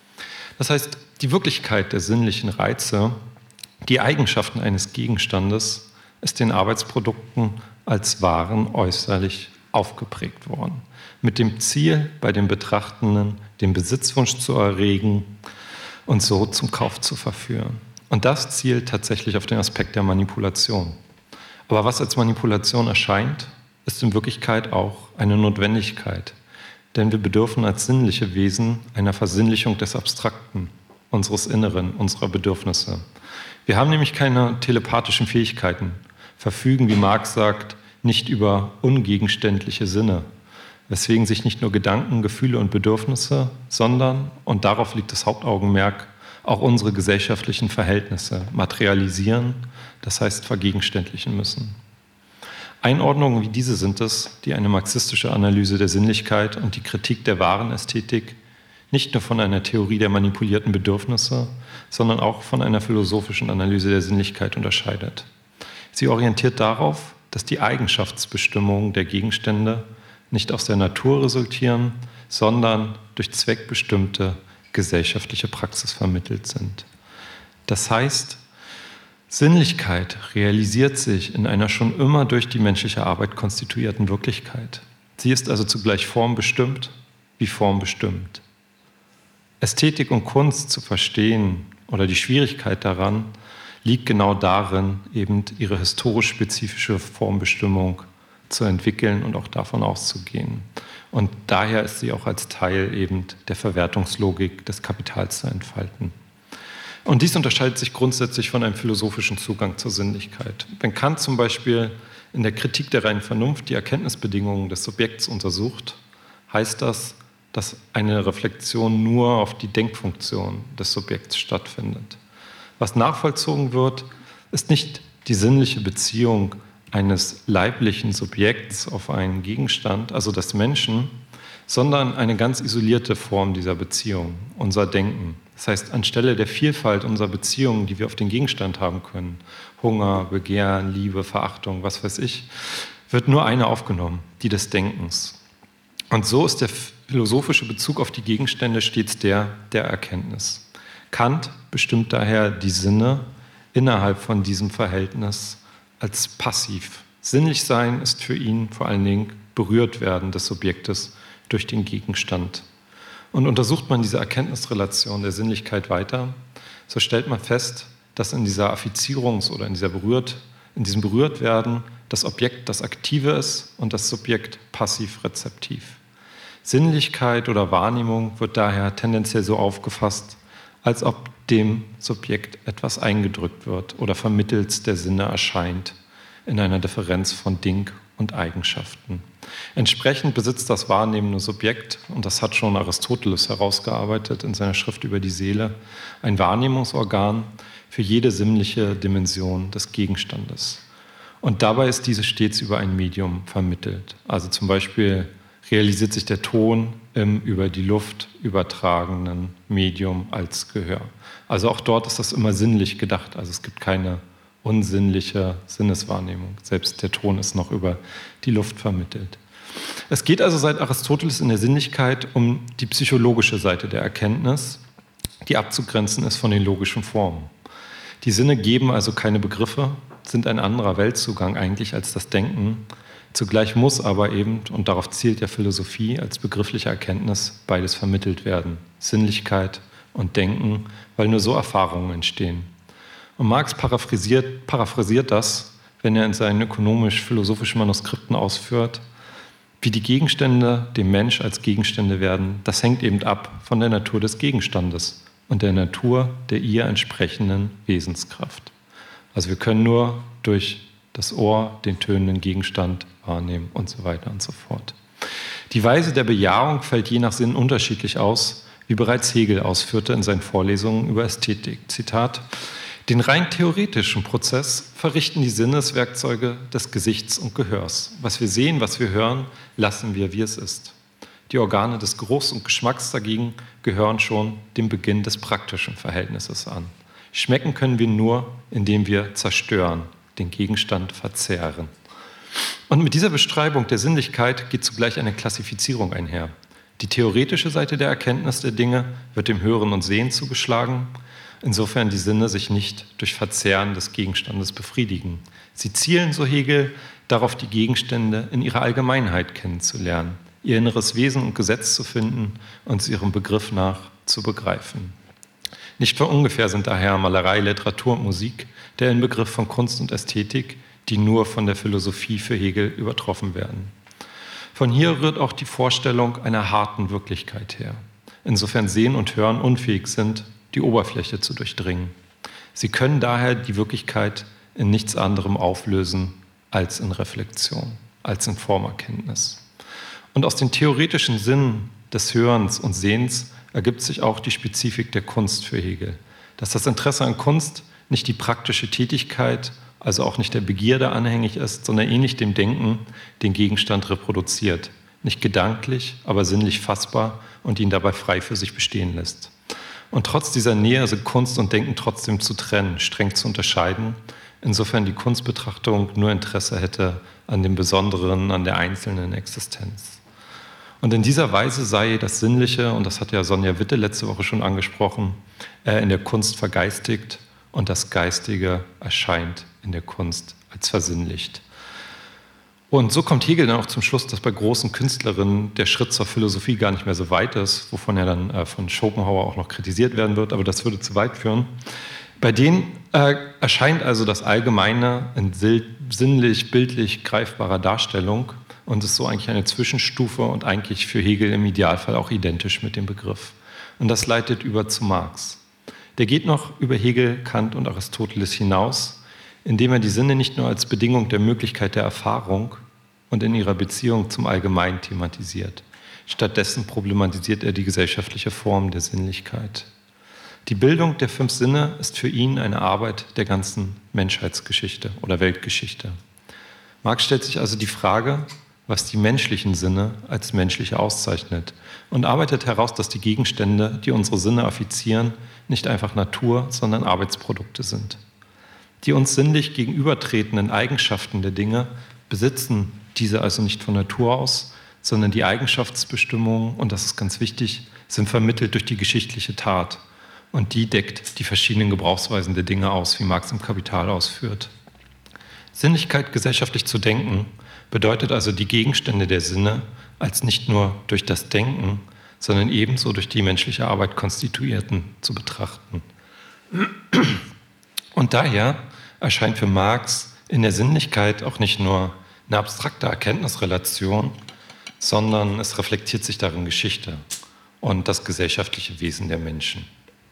Das heißt, die Wirklichkeit der sinnlichen Reize, die Eigenschaften eines Gegenstandes, ist den Arbeitsprodukten als Waren äußerlich aufgeprägt worden, mit dem Ziel, bei den Betrachtenden den Besitzwunsch zu erregen und so zum Kauf zu verführen. Und das zielt tatsächlich auf den Aspekt der Manipulation. Aber was als Manipulation erscheint, ist in Wirklichkeit auch eine Notwendigkeit. Denn wir bedürfen als sinnliche Wesen einer Versinnlichung des Abstrakten, unseres Inneren, unserer Bedürfnisse. Wir haben nämlich keine telepathischen Fähigkeiten, verfügen, wie Marx sagt, nicht über ungegenständliche Sinne, weswegen sich nicht nur Gedanken, Gefühle und Bedürfnisse, sondern, und darauf liegt das Hauptaugenmerk, auch unsere gesellschaftlichen Verhältnisse materialisieren, das heißt vergegenständlichen müssen. Einordnungen wie diese sind es, die eine marxistische Analyse der Sinnlichkeit und die Kritik der wahren Ästhetik nicht nur von einer Theorie der manipulierten Bedürfnisse, sondern auch von einer philosophischen Analyse der Sinnlichkeit unterscheidet. Sie orientiert darauf, dass die Eigenschaftsbestimmungen der Gegenstände nicht aus der Natur resultieren, sondern durch zweckbestimmte gesellschaftliche Praxis vermittelt sind. Das heißt, Sinnlichkeit realisiert sich in einer schon immer durch die menschliche Arbeit konstituierten Wirklichkeit. Sie ist also zugleich formbestimmt wie formbestimmt. Ästhetik und Kunst zu verstehen oder die Schwierigkeit daran liegt genau darin, eben ihre historisch spezifische Formbestimmung zu entwickeln und auch davon auszugehen. Und daher ist sie auch als Teil eben der Verwertungslogik des Kapitals zu entfalten. Und dies unterscheidet sich grundsätzlich von einem philosophischen Zugang zur Sinnlichkeit. Wenn Kant zum Beispiel in der Kritik der reinen Vernunft die Erkenntnisbedingungen des Subjekts untersucht, heißt das, dass eine Reflexion nur auf die Denkfunktion des Subjekts stattfindet. Was nachvollzogen wird, ist nicht die sinnliche Beziehung eines leiblichen Subjekts auf einen Gegenstand, also des Menschen, sondern eine ganz isolierte Form dieser Beziehung, unser Denken. Das heißt, anstelle der Vielfalt unserer Beziehungen, die wir auf den Gegenstand haben können, Hunger, Begehren, Liebe, Verachtung, was weiß ich, wird nur eine aufgenommen, die des Denkens. Und so ist der philosophische Bezug auf die Gegenstände stets der der Erkenntnis. Kant bestimmt daher die Sinne innerhalb von diesem Verhältnis als passiv. Sinnlich sein ist für ihn vor allen Dingen berührt werden des Subjektes durch den Gegenstand. Und untersucht man diese Erkenntnisrelation der Sinnlichkeit weiter, so stellt man fest, dass in dieser Affizierungs- oder in, dieser berührt, in diesem Berührtwerden das Objekt das Aktive ist und das Subjekt passiv-rezeptiv. Sinnlichkeit oder Wahrnehmung wird daher tendenziell so aufgefasst, als ob dem Subjekt etwas eingedrückt wird oder vermittels der Sinne erscheint in einer Differenz von Ding und Eigenschaften. Entsprechend besitzt das wahrnehmende Subjekt, und das hat schon Aristoteles herausgearbeitet in seiner Schrift über die Seele, ein Wahrnehmungsorgan für jede sinnliche Dimension des Gegenstandes. Und dabei ist diese stets über ein Medium vermittelt. Also zum Beispiel realisiert sich der Ton im über die Luft übertragenen Medium als Gehör. Also auch dort ist das immer sinnlich gedacht. Also es gibt keine unsinnliche Sinneswahrnehmung. Selbst der Ton ist noch über die Luft vermittelt. Es geht also seit Aristoteles in der Sinnlichkeit um die psychologische Seite der Erkenntnis, die abzugrenzen ist von den logischen Formen. Die Sinne geben also keine Begriffe, sind ein anderer Weltzugang eigentlich als das Denken. Zugleich muss aber eben, und darauf zielt ja Philosophie als begriffliche Erkenntnis, beides vermittelt werden. Sinnlichkeit und Denken, weil nur so Erfahrungen entstehen. Und Marx paraphrasiert, paraphrasiert das, wenn er in seinen ökonomisch-philosophischen Manuskripten ausführt, wie die Gegenstände dem Mensch als Gegenstände werden, das hängt eben ab von der Natur des Gegenstandes und der Natur der ihr entsprechenden Wesenskraft. Also wir können nur durch das Ohr den tönenden Gegenstand wahrnehmen und so weiter und so fort. Die Weise der Bejahung fällt je nach Sinn unterschiedlich aus, wie bereits Hegel ausführte in seinen Vorlesungen über Ästhetik. Zitat: Den rein theoretischen Prozess verrichten die Sinneswerkzeuge des Gesichts und Gehörs. Was wir sehen, was wir hören, lassen wir, wie es ist. Die Organe des Geruchs und Geschmacks dagegen gehören schon dem Beginn des praktischen Verhältnisses an. Schmecken können wir nur, indem wir zerstören, den Gegenstand verzehren. Und mit dieser Beschreibung der Sinnlichkeit geht zugleich eine Klassifizierung einher. Die theoretische Seite der Erkenntnis der Dinge wird dem Hören und Sehen zugeschlagen, insofern die Sinne sich nicht durch Verzehren des Gegenstandes befriedigen. Sie zielen, so Hegel, darauf, die Gegenstände in ihrer Allgemeinheit kennenzulernen, ihr inneres Wesen und Gesetz zu finden und sie ihrem Begriff nach zu begreifen. Nicht von ungefähr sind daher Malerei, Literatur und Musik der Inbegriff von Kunst und Ästhetik, die nur von der Philosophie für Hegel übertroffen werden. Von hier rührt auch die Vorstellung einer harten Wirklichkeit her, insofern Sehen und Hören unfähig sind, die Oberfläche zu durchdringen. Sie können daher die Wirklichkeit in nichts anderem auflösen als in Reflexion, als in Formerkenntnis. Und aus den theoretischen Sinnen des Hörens und Sehens ergibt sich auch die Spezifik der Kunst für Hegel. Dass das Interesse an Kunst nicht die praktische Tätigkeit, also auch nicht der Begierde anhängig ist, sondern ähnlich dem Denken den Gegenstand reproduziert. Nicht gedanklich, aber sinnlich fassbar und ihn dabei frei für sich bestehen lässt. Und trotz dieser Nähe sind Kunst und Denken trotzdem zu trennen, streng zu unterscheiden, insofern die Kunstbetrachtung nur Interesse hätte an dem Besonderen, an der einzelnen Existenz. Und in dieser Weise sei das Sinnliche, und das hat ja Sonja Witte letzte Woche schon angesprochen, in der Kunst vergeistigt und das Geistige erscheint in der Kunst als versinnlicht. Und so kommt Hegel dann auch zum Schluss, dass bei großen Künstlerinnen der Schritt zur Philosophie gar nicht mehr so weit ist, wovon er dann äh, von Schopenhauer auch noch kritisiert werden wird, aber das würde zu weit führen. Bei denen äh, erscheint also das Allgemeine in sinnlich, bildlich greifbarer Darstellung und ist so eigentlich eine Zwischenstufe und eigentlich für Hegel im Idealfall auch identisch mit dem Begriff. Und das leitet über zu Marx. Der geht noch über Hegel, Kant und Aristoteles hinaus, indem er die Sinne nicht nur als Bedingung der Möglichkeit der Erfahrung und in ihrer Beziehung zum Allgemeinen thematisiert. Stattdessen problematisiert er die gesellschaftliche Form der Sinnlichkeit. Die Bildung der fünf Sinne ist für ihn eine Arbeit der ganzen Menschheitsgeschichte oder Weltgeschichte. Marx stellt sich also die Frage, was die menschlichen Sinne als menschliche auszeichnet und arbeitet heraus, dass die Gegenstände, die unsere Sinne affizieren, nicht einfach Natur, sondern Arbeitsprodukte sind. Die uns sinnlich gegenübertretenden Eigenschaften der Dinge besitzen diese also nicht von Natur aus, sondern die Eigenschaftsbestimmungen, und das ist ganz wichtig, sind vermittelt durch die geschichtliche Tat. Und die deckt die verschiedenen Gebrauchsweisen der Dinge aus, wie Marx im Kapital ausführt. Sinnlichkeit gesellschaftlich zu denken bedeutet also die Gegenstände der Sinne als nicht nur durch das Denken, sondern ebenso durch die menschliche Arbeit konstituierten zu betrachten. Und daher erscheint für Marx in der Sinnlichkeit auch nicht nur eine abstrakte Erkenntnisrelation, sondern es reflektiert sich darin Geschichte und das gesellschaftliche Wesen der Menschen.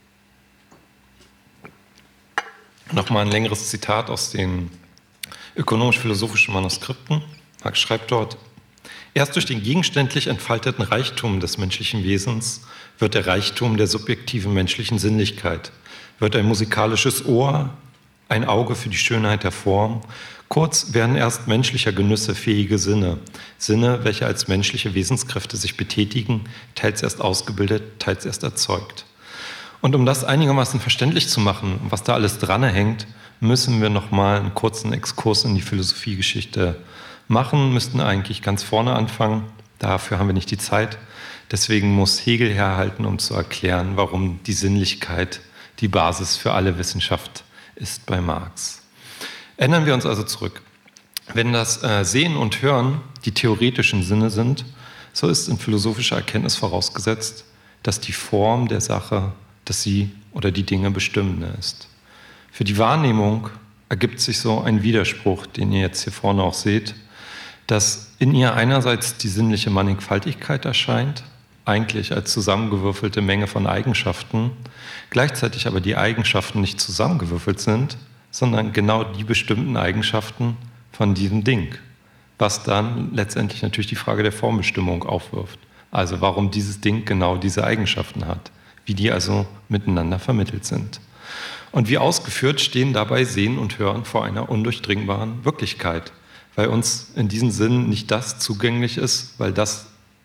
Nochmal ein längeres Zitat aus den ökonomisch-philosophischen Manuskripten. Marx schreibt dort: Erst durch den gegenständlich entfalteten Reichtum des menschlichen Wesens wird der Reichtum der subjektiven menschlichen Sinnlichkeit, wird ein musikalisches Ohr, ein Auge für die Schönheit der Form, kurz werden erst menschlicher Genüsse fähige Sinne, Sinne, welche als menschliche Wesenskräfte sich betätigen, teils erst ausgebildet, teils erst erzeugt. Und um das einigermaßen verständlich zu machen, was da alles dranhängt, müssen wir nochmal einen kurzen Exkurs in die Philosophiegeschichte machen, müssten eigentlich ganz vorne anfangen. Dafür haben wir nicht die Zeit. Deswegen muss Hegel herhalten, um zu erklären, warum die Sinnlichkeit die Basis für alle Wissenschaft ist bei Marx. Ändern wir uns also zurück. Wenn das äh, Sehen und Hören die theoretischen Sinne sind, so ist in philosophischer Erkenntnis vorausgesetzt, dass die Form der Sache, dass sie oder die Dinge bestimmende ist. Für die Wahrnehmung ergibt sich so ein Widerspruch, den ihr jetzt hier vorne auch seht, dass in ihr einerseits die sinnliche Mannigfaltigkeit erscheint, eigentlich als zusammengewürfelte Menge von Eigenschaften, gleichzeitig aber die Eigenschaften nicht zusammengewürfelt sind, sondern genau die bestimmten Eigenschaften von diesem Ding, was dann letztendlich natürlich die Frage der Formbestimmung aufwirft. Also warum dieses Ding genau diese Eigenschaften hat, wie die also miteinander vermittelt sind. Und wie ausgeführt stehen dabei Sehen und Hören vor einer undurchdringbaren Wirklichkeit, weil uns in diesem Sinn nicht das zugänglich ist, weil das,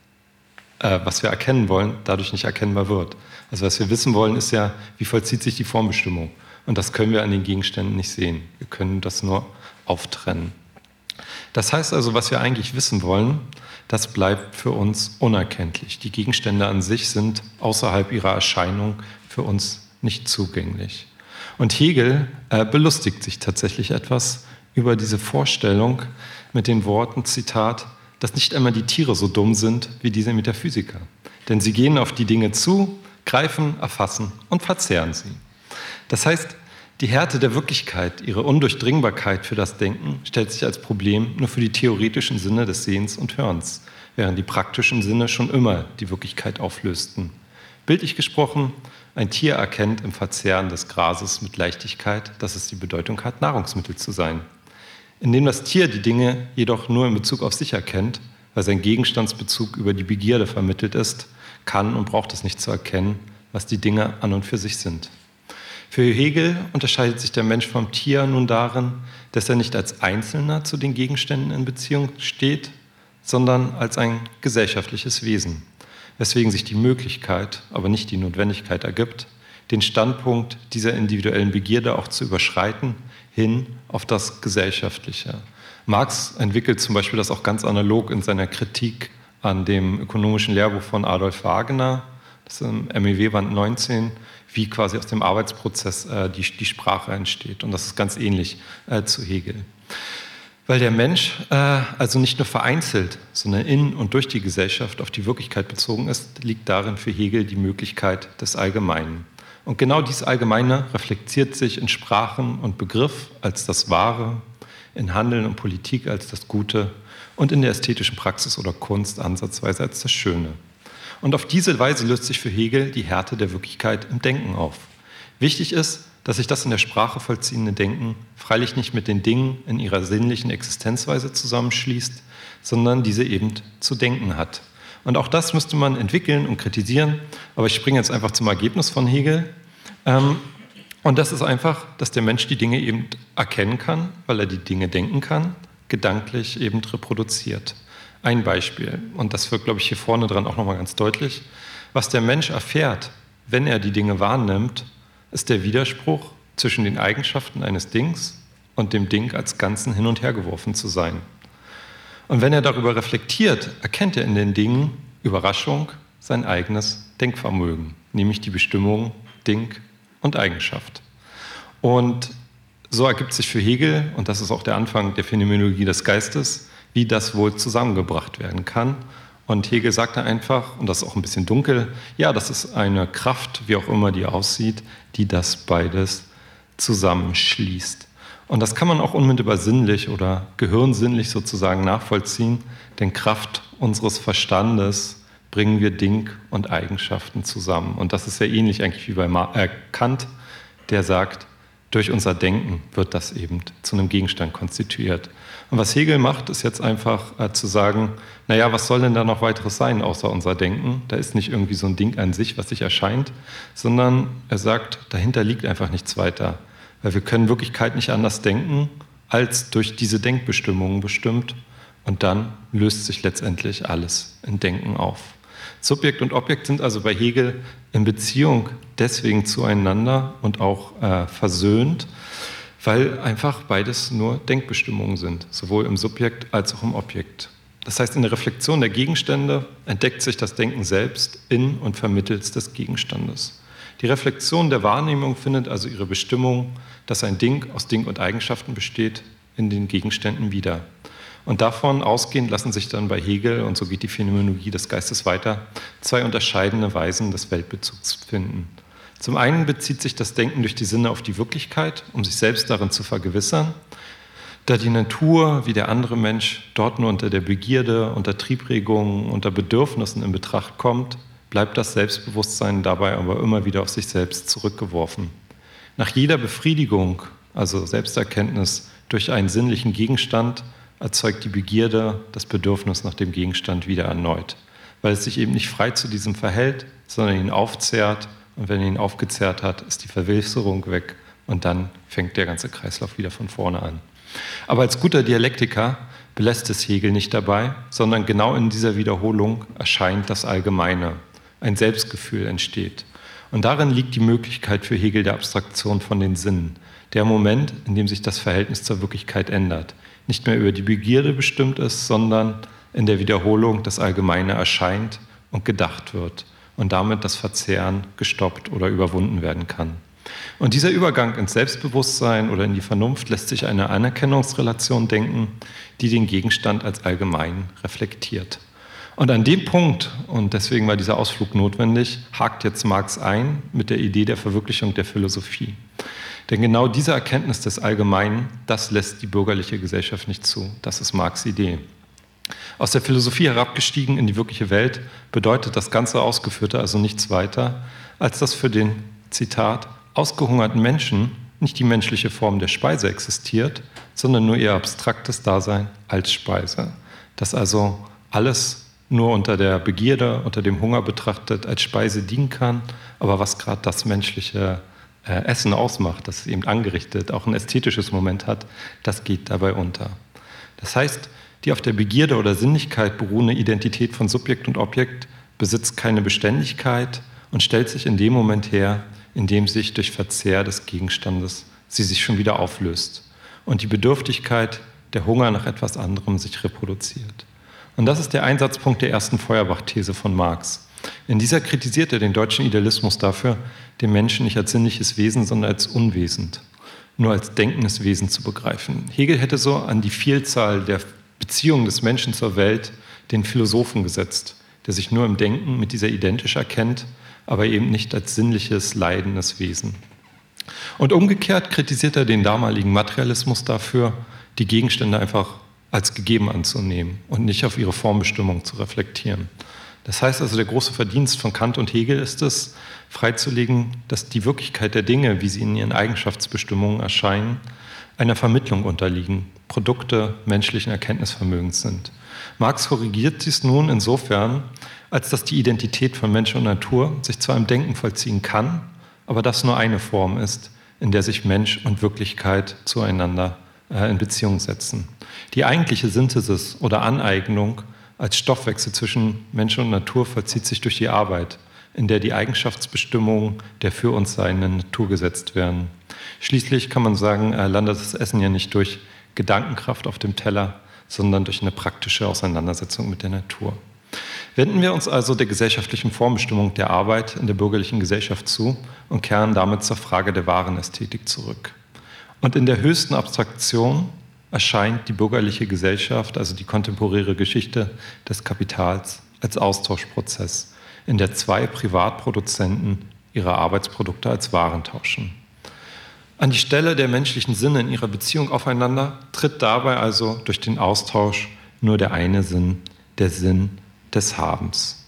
äh, was wir erkennen wollen, dadurch nicht erkennbar wird. Also was wir wissen wollen, ist ja, wie vollzieht sich die Formbestimmung. Und das können wir an den Gegenständen nicht sehen. Wir können das nur auftrennen. Das heißt also, was wir eigentlich wissen wollen, das bleibt für uns unerkenntlich. Die Gegenstände an sich sind außerhalb ihrer Erscheinung für uns nicht zugänglich. Und Hegel äh, belustigt sich tatsächlich etwas über diese Vorstellung mit den Worten, Zitat, dass nicht einmal die Tiere so dumm sind wie diese Metaphysiker. Denn sie gehen auf die Dinge zu, greifen, erfassen und verzehren sie. Das heißt, die Härte der Wirklichkeit, ihre Undurchdringbarkeit für das Denken, stellt sich als Problem nur für die theoretischen Sinne des Sehens und Hörens, während die praktischen Sinne schon immer die Wirklichkeit auflösten. Bildlich gesprochen, ein Tier erkennt im Verzehren des Grases mit Leichtigkeit, dass es die Bedeutung hat, Nahrungsmittel zu sein. Indem das Tier die Dinge jedoch nur in Bezug auf sich erkennt, weil sein Gegenstandsbezug über die Begierde vermittelt ist, kann und braucht es nicht zu erkennen, was die Dinge an und für sich sind. Für Hegel unterscheidet sich der Mensch vom Tier nun darin, dass er nicht als Einzelner zu den Gegenständen in Beziehung steht, sondern als ein gesellschaftliches Wesen, weswegen sich die Möglichkeit, aber nicht die Notwendigkeit ergibt, den Standpunkt dieser individuellen Begierde auch zu überschreiten, hin auf das Gesellschaftliche. Marx entwickelt zum Beispiel das auch ganz analog in seiner Kritik an dem ökonomischen Lehrbuch von Adolf Wagner, das ist im M E W-Band neunzehn, wie quasi aus dem Arbeitsprozess äh, die, die Sprache entsteht. Und das ist ganz ähnlich äh, zu Hegel. Weil der Mensch äh, also nicht nur vereinzelt, sondern in und durch die Gesellschaft auf die Wirklichkeit bezogen ist, liegt darin für Hegel die Möglichkeit des Allgemeinen. Und genau dies Allgemeine reflektiert sich in Sprachen und Begriff als das Wahre, in Handeln und Politik als das Gute und in der ästhetischen Praxis oder Kunst ansatzweise als das Schöne. Und auf diese Weise löst sich für Hegel die Härte der Wirklichkeit im Denken auf. Wichtig ist, dass sich das in der Sprache vollziehende Denken freilich nicht mit den Dingen in ihrer sinnlichen Existenzweise zusammenschließt, sondern diese eben zu denken hat. Und auch das müsste man entwickeln und kritisieren, aber ich springe jetzt einfach zum Ergebnis von Hegel. Und das ist einfach, dass der Mensch die Dinge eben erkennen kann, weil er die Dinge denken kann, gedanklich eben reproduziert. Ein Beispiel, und das wird, glaube ich, hier vorne dran auch nochmal ganz deutlich. Was der Mensch erfährt, wenn er die Dinge wahrnimmt, ist der Widerspruch zwischen den Eigenschaften eines Dings und dem Ding als Ganzen hin und her geworfen zu sein. Und wenn er darüber reflektiert, erkennt er in den Dingen, Überraschung, sein eigenes Denkvermögen, nämlich die Bestimmung Ding und Eigenschaft. Und so ergibt sich für Hegel, und das ist auch der Anfang der Phänomenologie des Geistes, wie das wohl zusammengebracht werden kann. Und Hegel sagte einfach, und das ist auch ein bisschen dunkel, ja, das ist eine Kraft, wie auch immer die aussieht, die das beides zusammenschließt. Und das kann man auch unmittelbar sinnlich oder gehirnsinnlich sozusagen nachvollziehen, denn Kraft unseres Verstandes bringen wir Ding und Eigenschaften zusammen. Und das ist ja ähnlich eigentlich wie bei Kant, der sagt, durch unser Denken wird das eben zu einem Gegenstand konstituiert. Und was Hegel macht, ist jetzt einfach äh, zu sagen, naja, was soll denn da noch weiteres sein außer unser Denken? Da ist nicht irgendwie so ein Ding an sich, was sich erscheint, sondern er sagt, dahinter liegt einfach nichts weiter. Weil wir können Wirklichkeit nicht anders denken, als durch diese Denkbestimmungen bestimmt. Und dann löst sich letztendlich alles in Denken auf. Subjekt und Objekt sind also bei Hegel in Beziehung deswegen zueinander und auch äh, versöhnt, weil einfach beides nur Denkbestimmungen sind, sowohl im Subjekt als auch im Objekt. Das heißt, in der Reflexion der Gegenstände entdeckt sich das Denken selbst in und vermittels des Gegenstandes. Die Reflexion der Wahrnehmung findet also ihre Bestimmung, dass ein Ding aus Ding und Eigenschaften besteht, in den Gegenständen wieder. Und davon ausgehend lassen sich dann bei Hegel, und so geht die Phänomenologie des Geistes weiter, zwei unterscheidende Weisen des Weltbezugs finden. Zum einen bezieht sich das Denken durch die Sinne auf die Wirklichkeit, um sich selbst darin zu vergewissern. Da die Natur, wie der andere Mensch, dort nur unter der Begierde, unter Triebregungen, unter Bedürfnissen in Betracht kommt, bleibt das Selbstbewusstsein dabei aber immer wieder auf sich selbst zurückgeworfen. Nach jeder Befriedigung, also Selbsterkenntnis durch einen sinnlichen Gegenstand, erzeugt die Begierde das Bedürfnis nach dem Gegenstand wieder erneut, weil es sich eben nicht frei zu diesem verhält, sondern ihn aufzehrt, und wenn er ihn aufgezehrt hat, ist die Verwässerung weg und dann fängt der ganze Kreislauf wieder von vorne an. Aber als guter Dialektiker belässt es Hegel nicht dabei, sondern genau in dieser Wiederholung erscheint das Allgemeine, ein Selbstgefühl entsteht. Und darin liegt die Möglichkeit für Hegel der Abstraktion von den Sinnen, der Moment, in dem sich das Verhältnis zur Wirklichkeit ändert, nicht mehr über die Begierde bestimmt ist, sondern in der Wiederholung das Allgemeine erscheint und gedacht wird und damit das Verzehren gestoppt oder überwunden werden kann. Und dieser Übergang ins Selbstbewusstsein oder in die Vernunft lässt sich eine Anerkennungsrelation denken, die den Gegenstand als allgemein reflektiert. Und an dem Punkt, und deswegen war dieser Ausflug notwendig, hakt jetzt Marx ein mit der Idee der Verwirklichung der Philosophie. Denn genau diese Erkenntnis des Allgemeinen, das lässt die bürgerliche Gesellschaft nicht zu. Das ist Marx' Idee. Aus der Philosophie herabgestiegen in die wirkliche Welt bedeutet das ganze Ausgeführte also nichts weiter, als dass für den, Zitat, ausgehungerten Menschen nicht die menschliche Form der Speise existiert, sondern nur ihr abstraktes Dasein als Speise. Dass also alles nur unter der Begierde, unter dem Hunger betrachtet, als Speise dienen kann, aber was gerade das menschliche äh, Essen ausmacht, das es eben angerichtet, auch ein ästhetisches Moment hat, das geht dabei unter. Das heißt, die auf der Begierde oder Sinnlichkeit beruhende Identität von Subjekt und Objekt besitzt keine Beständigkeit und stellt sich in dem Moment her, in dem sich durch Verzehr des Gegenstandes sie sich schon wieder auflöst und die Bedürftigkeit, der Hunger nach etwas anderem sich reproduziert. Und das ist der Einsatzpunkt der ersten Feuerbach-These von Marx. In dieser kritisiert er den deutschen Idealismus dafür, den Menschen nicht als sinnliches Wesen, sondern als Unwesen, nur als denkendes Wesen zu begreifen. Hegel hätte so an die Vielzahl der Beziehungen des Menschen zur Welt den Philosophen gesetzt, der sich nur im Denken mit dieser identisch erkennt, aber eben nicht als sinnliches, leidendes Wesen. Und umgekehrt kritisiert er den damaligen Materialismus dafür, die Gegenstände einfach als gegeben anzunehmen und nicht auf ihre Formbestimmung zu reflektieren. Das heißt also, der große Verdienst von Kant und Hegel ist es, freizulegen, dass die Wirklichkeit der Dinge, wie sie in ihren Eigenschaftsbestimmungen erscheinen, einer Vermittlung unterliegen, Produkte menschlichen Erkenntnisvermögens sind. Marx korrigiert dies nun insofern, als dass die Identität von Mensch und Natur sich zwar im Denken vollziehen kann, aber das nur eine Form ist, in der sich Mensch und Wirklichkeit zueinander äh, in Beziehung setzen. Die eigentliche Synthesis oder Aneignung als Stoffwechsel zwischen Mensch und Natur vollzieht sich durch die Arbeit, in der die Eigenschaftsbestimmungen der für uns seienden Natur gesetzt werden. Schließlich kann man sagen, äh, landet das Essen ja nicht durch Gedankenkraft auf dem Teller, sondern durch eine praktische Auseinandersetzung mit der Natur. Wenden wir uns also der gesellschaftlichen Formbestimmung der Arbeit in der bürgerlichen Gesellschaft zu und kehren damit zur Frage der wahren Ästhetik zurück. Und in der höchsten Abstraktion erscheint die bürgerliche Gesellschaft, also die kontemporäre Geschichte des Kapitals, als Austauschprozess, in der zwei Privatproduzenten ihre Arbeitsprodukte als Waren tauschen. An die Stelle der menschlichen Sinne in ihrer Beziehung aufeinander tritt dabei also durch den Austausch nur der eine Sinn, der Sinn des Habens.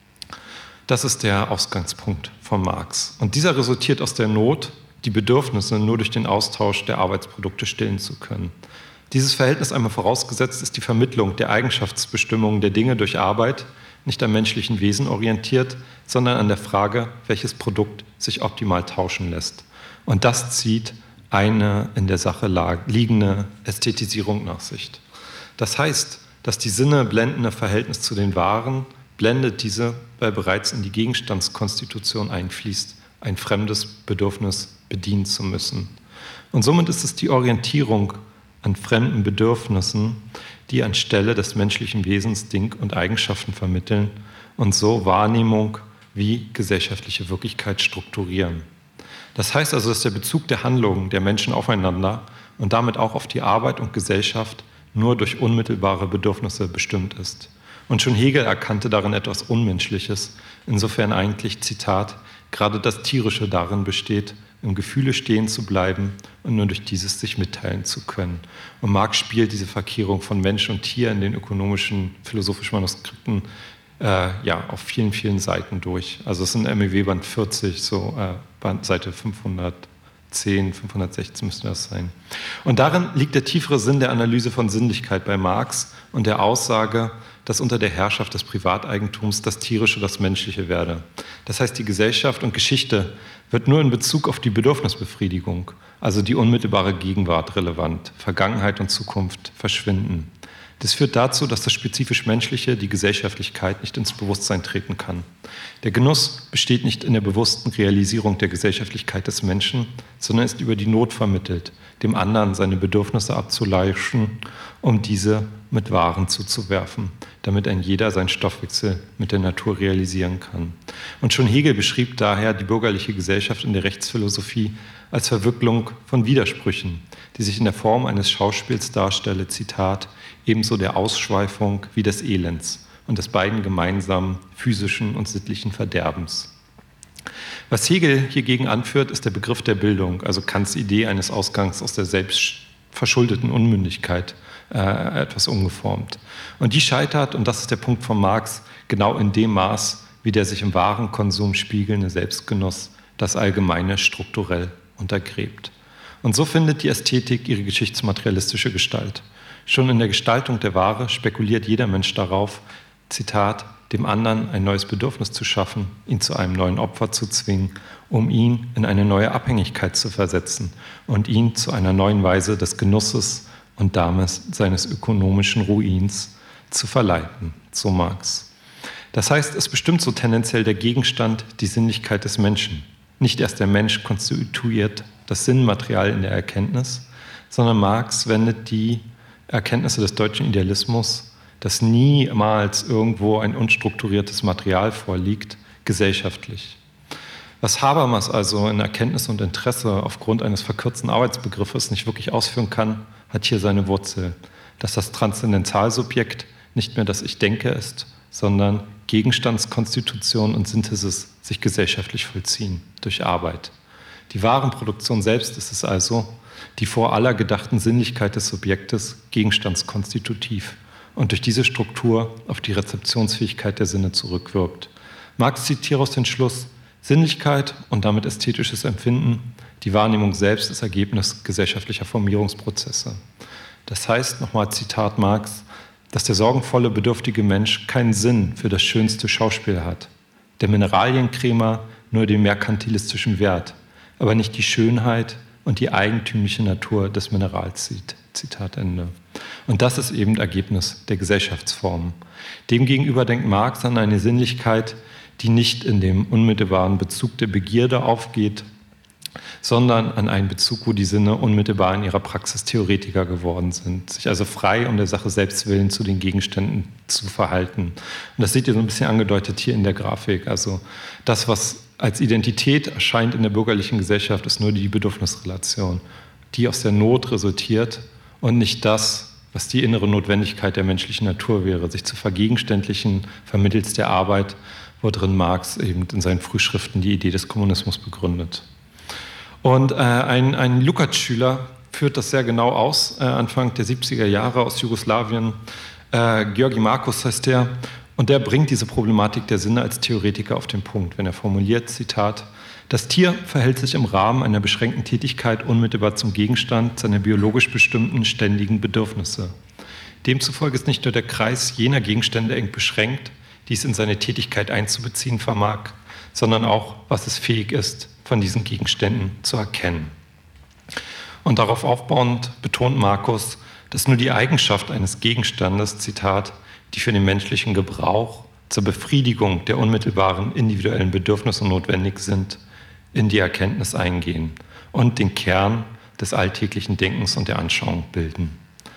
Das ist der Ausgangspunkt von Marx. Und dieser resultiert aus der Not, die Bedürfnisse nur durch den Austausch der Arbeitsprodukte stillen zu können. Dieses Verhältnis einmal vorausgesetzt ist die Vermittlung der Eigenschaftsbestimmungen der Dinge durch Arbeit, nicht am menschlichen Wesen orientiert, sondern an der Frage, welches Produkt sich optimal tauschen lässt. Und das zieht eine in der Sache liegende Ästhetisierung nach sich. Das heißt, dass die Sinne blendende Verhältnis zu den Waren blendet diese, weil bereits in die Gegenstandskonstitution einfließt, ein fremdes Bedürfnis bedienen zu müssen. Und somit ist es die Orientierung an fremden Bedürfnissen, die anstelle des menschlichen Wesens Ding und Eigenschaften vermitteln und so Wahrnehmung wie gesellschaftliche Wirklichkeit strukturieren. Das heißt also, dass der Bezug der Handlungen der Menschen aufeinander und damit auch auf die Arbeit und Gesellschaft nur durch unmittelbare Bedürfnisse bestimmt ist. Und schon Hegel erkannte darin etwas Unmenschliches, insofern eigentlich, Zitat, gerade das Tierische darin besteht, im Gefühle stehen zu bleiben und nur durch dieses sich mitteilen zu können. Und Marx spielt diese Verkehrung von Mensch und Tier in den ökonomischen, philosophischen Manuskripten äh, ja, auf vielen, vielen Seiten durch. Also es ist in M E W Band vierzig, so äh, Band, Seite fünfhundertzehn, fünfhundertsechzehn müsste das sein. Und darin liegt der tiefere Sinn der Analyse von Sinnlichkeit bei Marx und der Aussage, dass unter der Herrschaft des Privateigentums das Tierische das Menschliche werde. Das heißt, die Gesellschaft und Geschichte wird nur in Bezug auf die Bedürfnisbefriedigung, also die unmittelbare Gegenwart, relevant. Vergangenheit und Zukunft verschwinden. Das führt dazu, dass das spezifisch Menschliche, die Gesellschaftlichkeit, nicht ins Bewusstsein treten kann. Der Genuss besteht nicht in der bewussten Realisierung der Gesellschaftlichkeit des Menschen, sondern ist über die Not vermittelt, dem anderen seine Bedürfnisse abzuleischen, um diese mit Waren zuzuwerfen, damit ein jeder seinen Stoffwechsel mit der Natur realisieren kann. Und schon Hegel beschrieb daher die bürgerliche Gesellschaft in der Rechtsphilosophie als Verwicklung von Widersprüchen, die sich in der Form eines Schauspiels darstelle, Zitat, ebenso der Ausschweifung wie des Elends und des beiden gemeinsamen physischen und sittlichen Verderbens. Was Hegel hiergegen anführt, ist der Begriff der Bildung, also Kants Idee eines Ausgangs aus der selbstverschuldeten Unmündigkeit, äh, etwas umgeformt. Und die scheitert, und das ist der Punkt von Marx, genau in dem Maß, wie der sich im Warenkonsum spiegelnde Selbstgenuss das Allgemeine strukturell untergräbt. Und so findet die Ästhetik ihre geschichtsmaterialistische Gestalt. Schon in der Gestaltung der Ware spekuliert jeder Mensch darauf, Zitat, dem anderen ein neues Bedürfnis zu schaffen, ihn zu einem neuen Opfer zu zwingen, um ihn in eine neue Abhängigkeit zu versetzen und ihn zu einer neuen Weise des Genusses und damit seines ökonomischen Ruins zu verleiten, so Marx. Das heißt, es bestimmt so tendenziell der Gegenstand die Sinnlichkeit des Menschen. Nicht erst der Mensch konstituiert das Sinnmaterial in der Erkenntnis, sondern Marx wendet die Erkenntnisse des deutschen Idealismus, dass niemals irgendwo ein unstrukturiertes Material vorliegt, gesellschaftlich. Was Habermas also in Erkenntnis und Interesse aufgrund eines verkürzten Arbeitsbegriffes nicht wirklich ausführen kann, hat hier seine Wurzel, dass das Transzendentalsubjekt nicht mehr das Ich denke ist, sondern Gegenstandskonstitution und Synthesis sich gesellschaftlich vollziehen durch Arbeit. Die Warenproduktion selbst ist es also, die vor aller gedachten Sinnlichkeit des Subjektes gegenstandskonstitutiv und durch diese Struktur auf die Rezeptionsfähigkeit der Sinne zurückwirkt. Marx zieht hieraus den Schluss, Sinnlichkeit und damit ästhetisches Empfinden, die Wahrnehmung selbst ist Ergebnis gesellschaftlicher Formierungsprozesse. Das heißt, nochmal Zitat Marx, dass der sorgenvolle, bedürftige Mensch keinen Sinn für das schönste Schauspiel hat. Der Mineralienkrämer nur den merkantilistischen Wert, aber nicht die Schönheit und die eigentümliche Natur des Minerals sieht. Zitat Ende. Und das ist eben Ergebnis der Gesellschaftsformen. Demgegenüber denkt Marx an eine Sinnlichkeit, die nicht in dem unmittelbaren Bezug der Begierde aufgeht, sondern an einen Bezug, wo die Sinne unmittelbar in ihrer Praxis Theoretiker geworden sind, sich also frei um der Sache selbst willen zu den Gegenständen zu verhalten. Und das seht ihr so ein bisschen angedeutet hier in der Grafik. Also das, was als Identität erscheint in der bürgerlichen Gesellschaft, ist nur die Bedürfnisrelation, die aus der Not resultiert und nicht das, was die innere Notwendigkeit der menschlichen Natur wäre, sich zu vergegenständlichen vermittels der Arbeit, worin Marx eben in seinen Frühschriften die Idee des Kommunismus begründet. Und äh, ein, ein Lukács-Schüler führt das sehr genau aus, äh, Anfang der siebziger Jahre aus Jugoslawien. Äh, Georgi Markus heißt der, und der bringt diese Problematik der Sinne als Theoretiker auf den Punkt, wenn er formuliert, Zitat, das Tier verhält sich im Rahmen einer beschränkten Tätigkeit unmittelbar zum Gegenstand seiner biologisch bestimmten ständigen Bedürfnisse. Demzufolge ist nicht nur der Kreis jener Gegenstände eng beschränkt, die es in seine Tätigkeit einzubeziehen vermag, sondern auch, was es fähig ist, von diesen Gegenständen zu erkennen. Und darauf aufbauend betont Markus, dass nur die Eigenschaft eines Gegenstandes, Zitat, die für den menschlichen Gebrauch zur Befriedigung der unmittelbaren individuellen Bedürfnisse notwendig sind, in die Erkenntnis eingehen und den Kern des alltäglichen Denkens und der Anschauung bilden.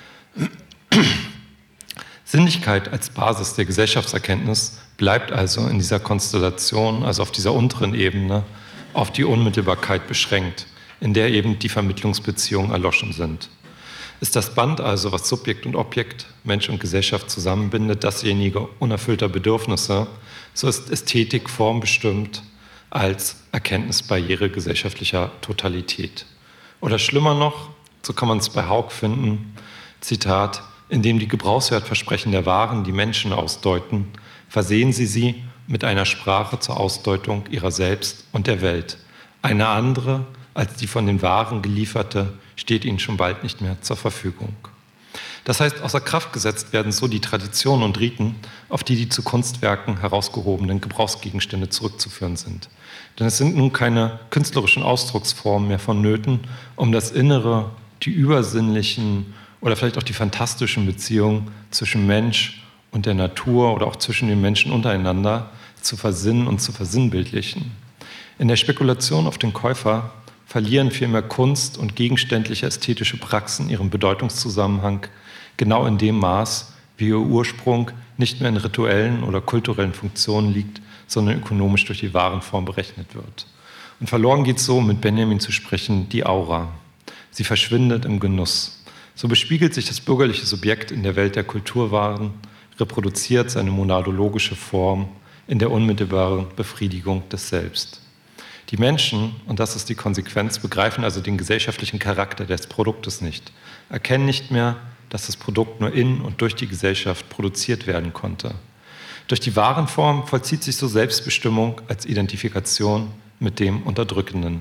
Sinnlichkeit als Basis der Gesellschaftserkenntnis bleibt also in dieser Konstellation, also auf dieser unteren Ebene, auf die Unmittelbarkeit beschränkt, in der eben die Vermittlungsbeziehungen erloschen sind. Ist das Band also, was Subjekt und Objekt, Mensch und Gesellschaft zusammenbindet, dasjenige unerfüllter Bedürfnisse, so ist Ästhetik formbestimmt als Erkenntnisbarriere gesellschaftlicher Totalität. Oder schlimmer noch, so kann man es bei Haug finden, Zitat, indem die Gebrauchswertversprechen der Waren die Menschen ausdeuten, versehen sie sie mit einer Sprache zur Ausdeutung ihrer selbst und der Welt. Eine andere als die von den Waren gelieferte steht ihnen schon bald nicht mehr zur Verfügung. Das heißt, außer Kraft gesetzt werden so die Traditionen und Riten, auf die die zu Kunstwerken herausgehobenen Gebrauchsgegenstände zurückzuführen sind. Denn es sind nun keine künstlerischen Ausdrucksformen mehr vonnöten, um das Innere, die übersinnlichen oder vielleicht auch die fantastischen Beziehungen zwischen Mensch und der Natur oder auch zwischen den Menschen untereinander zu versinnen und zu versinnbildlichen. In der Spekulation auf den Käufer verlieren vielmehr Kunst und gegenständliche ästhetische Praxen ihren Bedeutungszusammenhang genau in dem Maß, wie ihr Ursprung nicht mehr in rituellen oder kulturellen Funktionen liegt, sondern ökonomisch durch die Warenform berechnet wird. Und verloren geht so, mit Benjamin zu sprechen, die Aura. Sie verschwindet im Genuss. So bespiegelt sich das bürgerliche Subjekt in der Welt der Kulturwaren, reproduziert seine monadologische Form in der unmittelbaren Befriedigung des Selbst. Die Menschen, und das ist die Konsequenz, begreifen also den gesellschaftlichen Charakter des Produktes nicht, erkennen nicht mehr, dass das Produkt nur in und durch die Gesellschaft produziert werden konnte. Durch die Warenform vollzieht sich so Selbstbestimmung als Identifikation mit dem Unterdrückenden.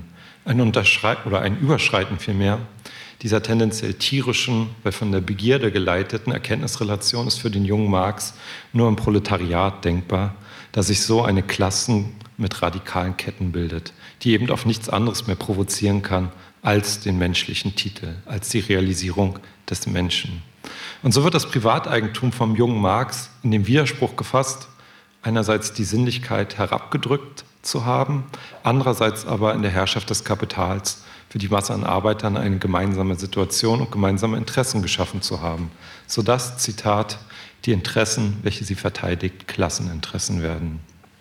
ein Unterschrei- oder ein Überschreiten vielmehr dieser tendenziell tierischen, weil von der Begierde geleiteten Erkenntnisrelation ist für den jungen Marx nur im Proletariat denkbar, da sich so eine Klassen mit radikalen Ketten bildet, die eben auf nichts anderes mehr provozieren kann als den menschlichen Titel, als die Realisierung des Menschen. Und so wird das Privateigentum vom jungen Marx in dem Widerspruch gefasst, einerseits die Sinnlichkeit herabgedrückt zu haben, andererseits aber in der Herrschaft des Kapitals für die Masse an Arbeitern eine gemeinsame Situation und gemeinsame Interessen geschaffen zu haben, sodass, Zitat, die Interessen, welche sie verteidigt, Klasseninteressen werden.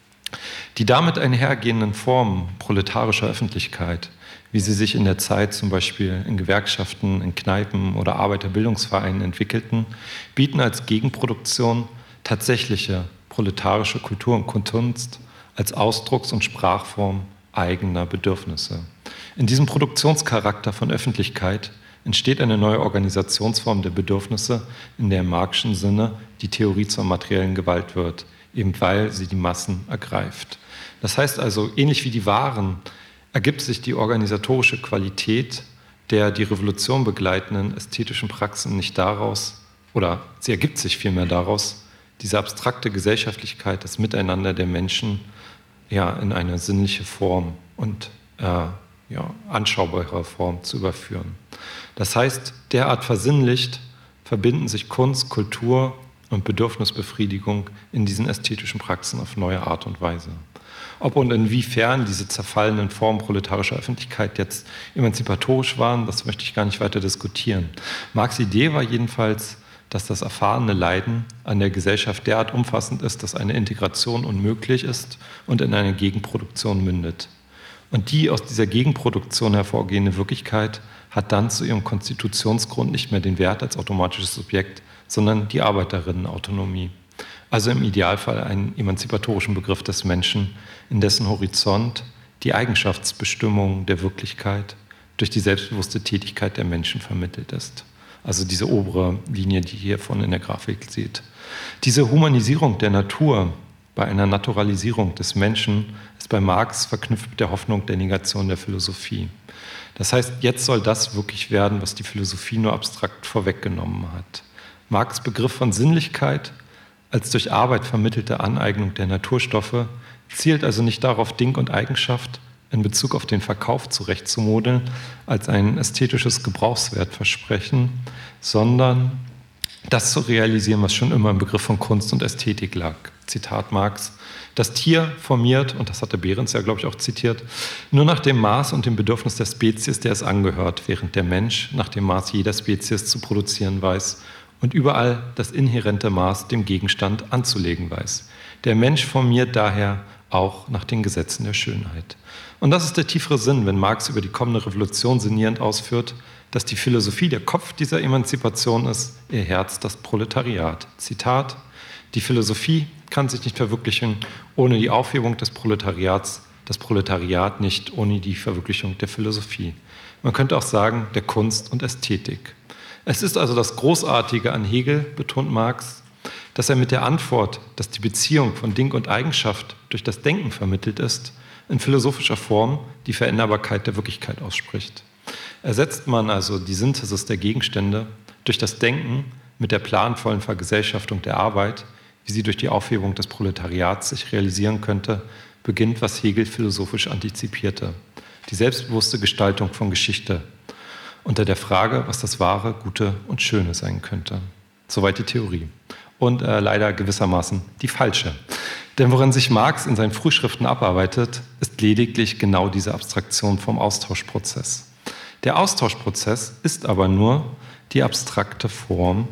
Die damit einhergehenden Formen proletarischer Öffentlichkeit, wie sie sich in der Zeit zum Beispiel in Gewerkschaften, in Kneipen oder Arbeiterbildungsvereinen entwickelten, bieten als Gegenproduktion tatsächliche proletarische Kultur und Kunst als Ausdrucks- und Sprachform eigener Bedürfnisse. In diesem Produktionscharakter von Öffentlichkeit entsteht eine neue Organisationsform der Bedürfnisse, in der im Marxischen Sinne die Theorie zur materiellen Gewalt wird, eben weil sie die Massen ergreift. Das heißt also, ähnlich wie die Waren ergibt sich die organisatorische Qualität der die Revolution begleitenden ästhetischen Praxen nicht daraus, oder sie ergibt sich vielmehr daraus, diese abstrakte Gesellschaftlichkeit, das Miteinander der Menschen ja, in eine sinnliche Form und äh, ja, anschaubare Form zu überführen. Das heißt, derart versinnlicht verbinden sich Kunst, Kultur und Bedürfnisbefriedigung in diesen ästhetischen Praxen auf neue Art und Weise. Ob und inwiefern diese zerfallenen Formen proletarischer Öffentlichkeit jetzt emanzipatorisch waren, das möchte ich gar nicht weiter diskutieren. Marx' Idee war jedenfalls, dass das erfahrene Leiden an der Gesellschaft derart umfassend ist, dass eine Integration unmöglich ist und in eine Gegenproduktion mündet. Und die aus dieser Gegenproduktion hervorgehende Wirklichkeit hat dann zu ihrem Konstitutionsgrund nicht mehr den Wert als automatisches Subjekt, sondern die Arbeiterinnenautonomie. Also im Idealfall einen emanzipatorischen Begriff des Menschen, in dessen Horizont die Eigenschaftsbestimmung der Wirklichkeit durch die selbstbewusste Tätigkeit der Menschen vermittelt ist. Also diese obere Linie, die ihr hier vorne in der Grafik seht. Diese Humanisierung der Natur bei einer Naturalisierung des Menschen ist bei Marx verknüpft mit der Hoffnung der Negation der Philosophie. Das heißt, jetzt soll das wirklich werden, was die Philosophie nur abstrakt vorweggenommen hat. Marx' Begriff von Sinnlichkeit als durch Arbeit vermittelte Aneignung der Naturstoffe zielt also nicht darauf, Ding und Eigenschaft in Bezug auf den Verkauf zurechtzumodeln als ein ästhetisches Gebrauchswertversprechen, sondern das zu realisieren, was schon immer im Begriff von Kunst und Ästhetik lag. Zitat Marx: Das Tier formiert, und das hat der Behrens ja, glaube ich, auch zitiert, nur nach dem Maß und dem Bedürfnis der Spezies, der es angehört, während der Mensch nach dem Maß jeder Spezies zu produzieren weiß und überall das inhärente Maß dem Gegenstand anzulegen weiß. Der Mensch formiert daher auch nach den Gesetzen der Schönheit. Und das ist der tiefere Sinn, wenn Marx über die kommende Revolution sinnierend ausführt, dass die Philosophie der Kopf dieser Emanzipation ist, ihr Herz das Proletariat. Zitat: Die Philosophie kann sich nicht verwirklichen ohne die Aufhebung des Proletariats, das Proletariat nicht ohne die Verwirklichung der Philosophie. Man könnte auch sagen, der Kunst und Ästhetik. Es ist also das Großartige an Hegel, betont Marx, dass er mit der Antwort, dass die Beziehung von Ding und Eigenschaft durch das Denken vermittelt ist, in philosophischer Form die Veränderbarkeit der Wirklichkeit ausspricht. Ersetzt man also die Synthesis der Gegenstände durch das Denken mit der planvollen Vergesellschaftung der Arbeit, wie sie durch die Aufhebung des Proletariats sich realisieren könnte, beginnt, was Hegel philosophisch antizipierte: die selbstbewusste Gestaltung von Geschichte unter der Frage, was das Wahre, Gute und Schöne sein könnte. Soweit die Theorie. Und äh, leider gewissermaßen die falsche. Denn woran sich Marx in seinen Frühschriften abarbeitet, ist lediglich genau diese Abstraktion vom Austauschprozess. Der Austauschprozess ist aber nur die abstrakte Form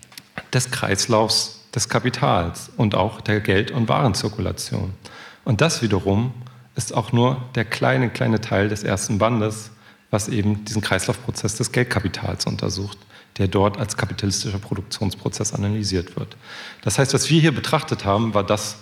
des Kreislaufs des Kapitals und auch der Geld- und Warenzirkulation. Und das wiederum ist auch nur der kleine, kleine Teil des ersten Bandes, was eben diesen Kreislaufprozess des Geldkapitals untersucht, der dort als kapitalistischer Produktionsprozess analysiert wird. Das heißt, was wir hier betrachtet haben, war das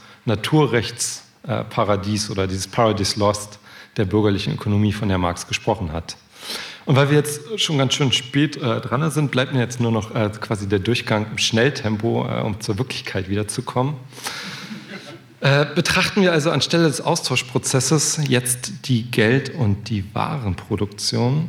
Naturrechtsparadies oder dieses Paradise Lost der bürgerlichen Ökonomie, von der Marx gesprochen hat. Und weil wir jetzt schon ganz schön spät äh, dran sind, bleibt mir jetzt nur noch äh, quasi der Durchgang im Schnelltempo, äh, um zur Wirklichkeit wiederzukommen. Äh, betrachten wir also anstelle des Austauschprozesses jetzt die Geld- und die Warenproduktion,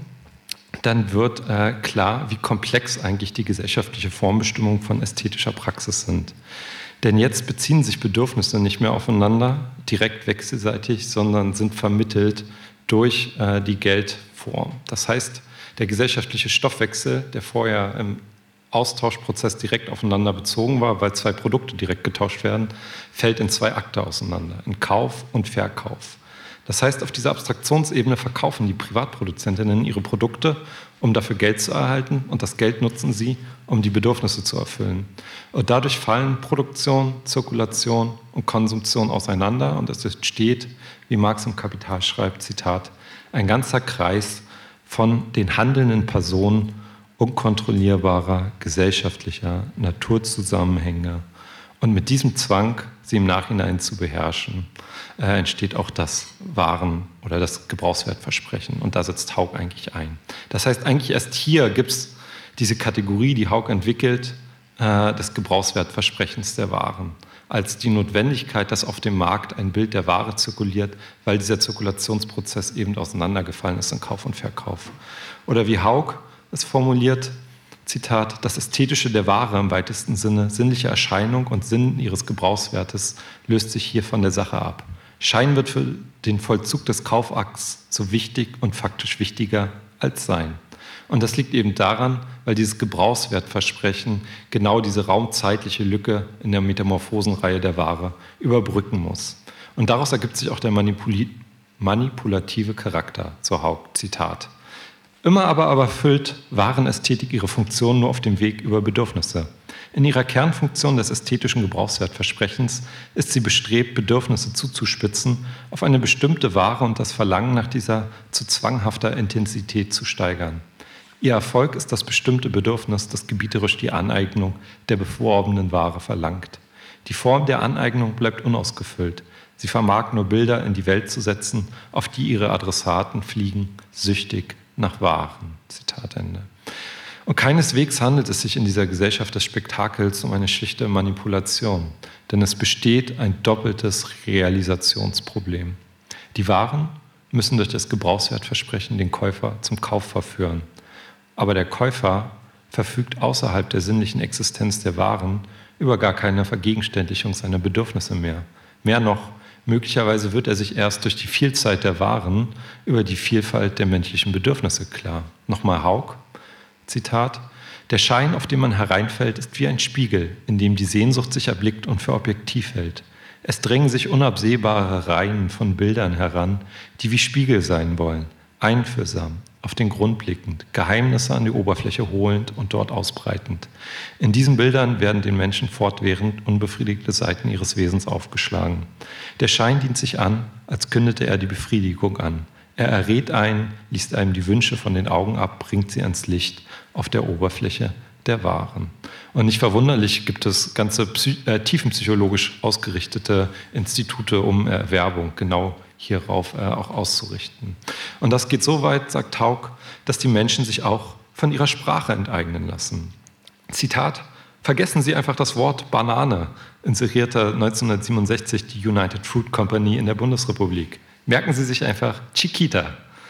dann wird äh, klar, wie komplex eigentlich die gesellschaftliche Formbestimmung von ästhetischer Praxis sind. Denn jetzt beziehen sich Bedürfnisse nicht mehr aufeinander, direkt wechselseitig, sondern sind vermittelt durch äh, die Geldform. Das heißt, der gesellschaftliche Stoffwechsel, der vorher im Austauschprozess direkt aufeinander bezogen war, weil zwei Produkte direkt getauscht werden, fällt in zwei Akte auseinander, in Kauf und Verkauf. Das heißt, auf dieser Abstraktionsebene verkaufen die Privatproduzentinnen ihre Produkte, um dafür Geld zu erhalten, und das Geld nutzen sie, um die Bedürfnisse zu erfüllen. Und dadurch fallen Produktion, Zirkulation und Konsumption auseinander und es entsteht, wie Marx im Kapital schreibt, Zitat, ein ganzer Kreis von den handelnden Personen unkontrollierbarer gesellschaftlicher Naturzusammenhänge. Und mit diesem Zwang, sie im Nachhinein zu beherrschen, äh, entsteht auch das Waren- oder das Gebrauchswertversprechen. Und da setzt Haug eigentlich ein. Das heißt, eigentlich erst hier gibt es diese Kategorie, die Haug entwickelt, äh, des Gebrauchswertversprechens der Waren, als die Notwendigkeit, dass auf dem Markt ein Bild der Ware zirkuliert, weil dieser Zirkulationsprozess eben auseinandergefallen ist in Kauf und Verkauf. Oder wie Haug es formuliert, Zitat, das Ästhetische der Ware im weitesten Sinne, sinnliche Erscheinung und Sinn ihres Gebrauchswertes löst sich hier von der Sache ab. Schein wird für den Vollzug des Kaufakts so wichtig und faktisch wichtiger als Sein. Und das liegt eben daran, weil dieses Gebrauchswertversprechen genau diese raumzeitliche Lücke in der Metamorphosenreihe der Ware überbrücken muss. Und daraus ergibt sich auch der manipul- manipulative Charakter, so Haug, Zitat. Immer aber, aber erfüllt Warenästhetik ihre Funktion nur auf dem Weg über Bedürfnisse. In ihrer Kernfunktion des ästhetischen Gebrauchswertversprechens ist sie bestrebt, Bedürfnisse zuzuspitzen, auf eine bestimmte Ware und das Verlangen nach dieser zu zwanghafter Intensität zu steigern. Ihr Erfolg ist das bestimmte Bedürfnis, das gebieterisch die Aneignung der beworbenen Ware verlangt. Die Form der Aneignung bleibt unausgefüllt. Sie vermag nur Bilder in die Welt zu setzen, auf die ihre Adressaten fliegen, süchtig nach Waren. Zitat Ende. Und keineswegs handelt es sich in dieser Gesellschaft des Spektakels um eine schlichte Manipulation, denn es besteht ein doppeltes Realisationsproblem. Die Waren müssen durch das Gebrauchswertversprechen den Käufer zum Kauf verführen. Aber der Käufer verfügt außerhalb der sinnlichen Existenz der Waren über gar keine Vergegenständlichung seiner Bedürfnisse mehr. Mehr noch, möglicherweise wird er sich erst durch die Vielzahl der Waren über die Vielfalt der menschlichen Bedürfnisse klar. Nochmal Haug, Zitat, der Schein, auf den man hereinfällt, ist wie ein Spiegel, in dem die Sehnsucht sich erblickt und für objektiv hält. Es drängen sich unabsehbare Reihen von Bildern heran, die wie Spiegel sein wollen, einfühlsam, auf den Grund blickend, Geheimnisse an die Oberfläche holend und dort ausbreitend. In diesen Bildern werden den Menschen fortwährend unbefriedigte Seiten ihres Wesens aufgeschlagen. Der Schein dient sich an, als kündete er die Befriedigung an. Er errät einen, liest einem die Wünsche von den Augen ab, bringt sie ans Licht auf der Oberfläche der Waren. Und nicht verwunderlich gibt es ganze psy- äh, tiefenpsychologisch ausgerichtete Institute um Erwerbung, genau hierauf äh, auch auszurichten. Und das geht so weit, sagt Haug, dass die Menschen sich auch von ihrer Sprache enteignen lassen. Zitat, vergessen Sie einfach das Wort Banane, inserierte neunzehnhundertsiebenundsechzig die United Fruit Company in der Bundesrepublik. Merken Sie sich einfach Chiquita.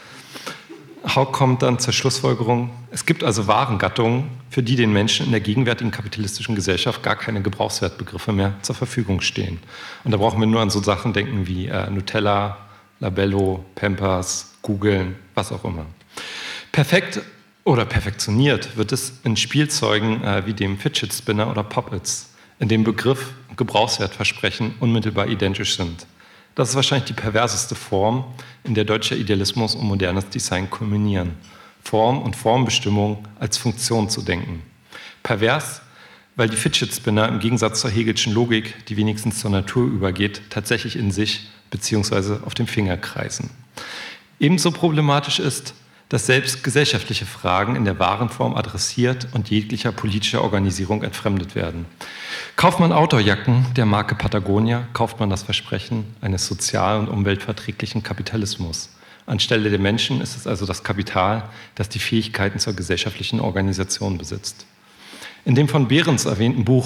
Haug kommt dann zur Schlussfolgerung, es gibt also Warengattungen, für die den Menschen in der gegenwärtigen kapitalistischen Gesellschaft gar keine Gebrauchswertbegriffe mehr zur Verfügung stehen. Und da brauchen wir nur an so Sachen denken wie äh, Nutella, Labello, Pampers, Googeln, was auch immer. Perfekt oder perfektioniert wird es in Spielzeugen äh, wie dem Fidget Spinner oder Poppets, in dem Begriff und Gebrauchswertversprechen unmittelbar identisch sind. Das ist wahrscheinlich die perverseste Form, in der deutscher Idealismus und modernes Design kulminieren. Form und Formbestimmung als Funktion zu denken. Pervers, weil die Fidget Spinner im Gegensatz zur Hegelschen Logik, die wenigstens zur Natur übergeht, tatsächlich in sich bzw. auf dem Finger kreisen. Ebenso problematisch ist, dass selbst gesellschaftliche Fragen in der Warenform adressiert und jeglicher politischer Organisierung entfremdet werden. Kauft man Outdoorjacken der Marke Patagonia, kauft man das Versprechen eines sozial- und umweltverträglichen Kapitalismus. Anstelle der Menschen ist es also das Kapital, das die Fähigkeiten zur gesellschaftlichen Organisation besitzt. In dem von Behrens erwähnten Buch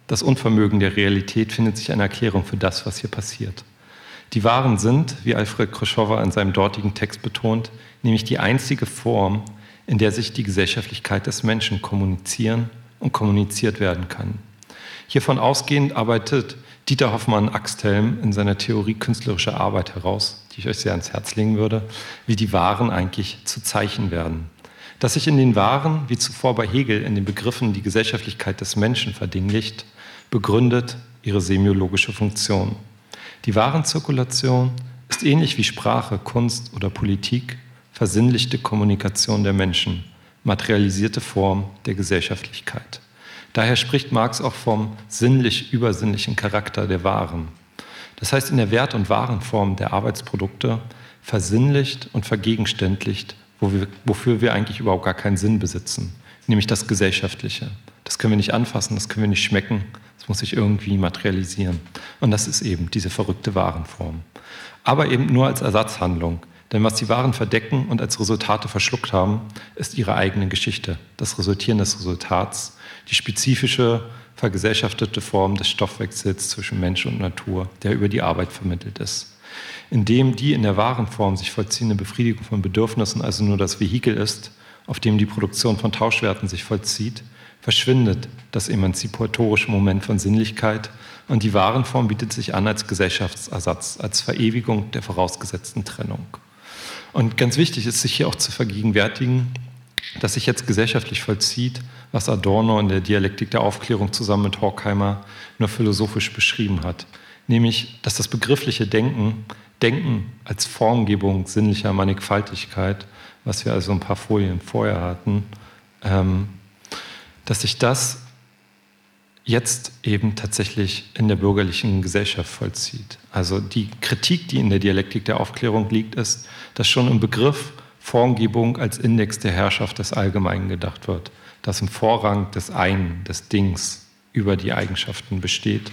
das Unvermögen der Realität, findet sich eine Erklärung für das, was hier passiert. Die Waren sind, wie Alfred Kruschowa in seinem dortigen Text betont, nämlich die einzige Form, in der sich die Gesellschaftlichkeit des Menschen kommunizieren und kommuniziert werden kann. Hiervon ausgehend arbeitet Dieter Hoffmann-Axthelm in seiner Theorie künstlerischer Arbeit heraus, die ich euch sehr ans Herz legen würde, wie die Waren eigentlich zu Zeichen werden. Dass sich in den Waren, wie zuvor bei Hegel, in den Begriffen die Gesellschaftlichkeit des Menschen verdinglicht, begründet ihre semiologische Funktion. Die Warenzirkulation ist ähnlich wie Sprache, Kunst oder Politik versinnlichte Kommunikation der Menschen, materialisierte Form der Gesellschaftlichkeit. Daher spricht Marx auch vom sinnlich-übersinnlichen Charakter der Waren. Das heißt, in der Wert- und Warenform der Arbeitsprodukte versinnlicht und vergegenständlicht, wo wir, wofür wir eigentlich überhaupt gar keinen Sinn besitzen, nämlich das Gesellschaftliche. Das können wir nicht anfassen, das können wir nicht schmecken, das muss sich irgendwie materialisieren. Und das ist eben diese verrückte Warenform. Aber eben nur als Ersatzhandlung. Denn was die Waren verdecken und als Resultate verschluckt haben, ist ihre eigene Geschichte, das Resultieren des Resultats, die spezifische, vergesellschaftete Form des Stoffwechsels zwischen Mensch und Natur, der über die Arbeit vermittelt ist. Indem die in der Warenform sich vollziehende Befriedigung von Bedürfnissen also nur das Vehikel ist, auf dem die Produktion von Tauschwerten sich vollzieht, verschwindet das emanzipatorische Moment von Sinnlichkeit und die Warenform bietet sich an als Gesellschaftsersatz, als Verewigung der vorausgesetzten Trennung. Und ganz wichtig ist, sich hier auch zu vergegenwärtigen, dass sich jetzt gesellschaftlich vollzieht, was Adorno in der Dialektik der Aufklärung zusammen mit Horkheimer nur philosophisch beschrieben hat. Nämlich, dass das begriffliche Denken, Denken als Formgebung sinnlicher Mannigfaltigkeit, was wir also ein paar Folien vorher hatten, ähm, dass sich das jetzt eben tatsächlich in der bürgerlichen Gesellschaft vollzieht. Also die Kritik, die in der Dialektik der Aufklärung liegt, ist, dass schon im Begriff Formgebung als Index der Herrschaft des Allgemeinen gedacht wird, dass im Vorrang des Einen, des Dings über die Eigenschaften besteht.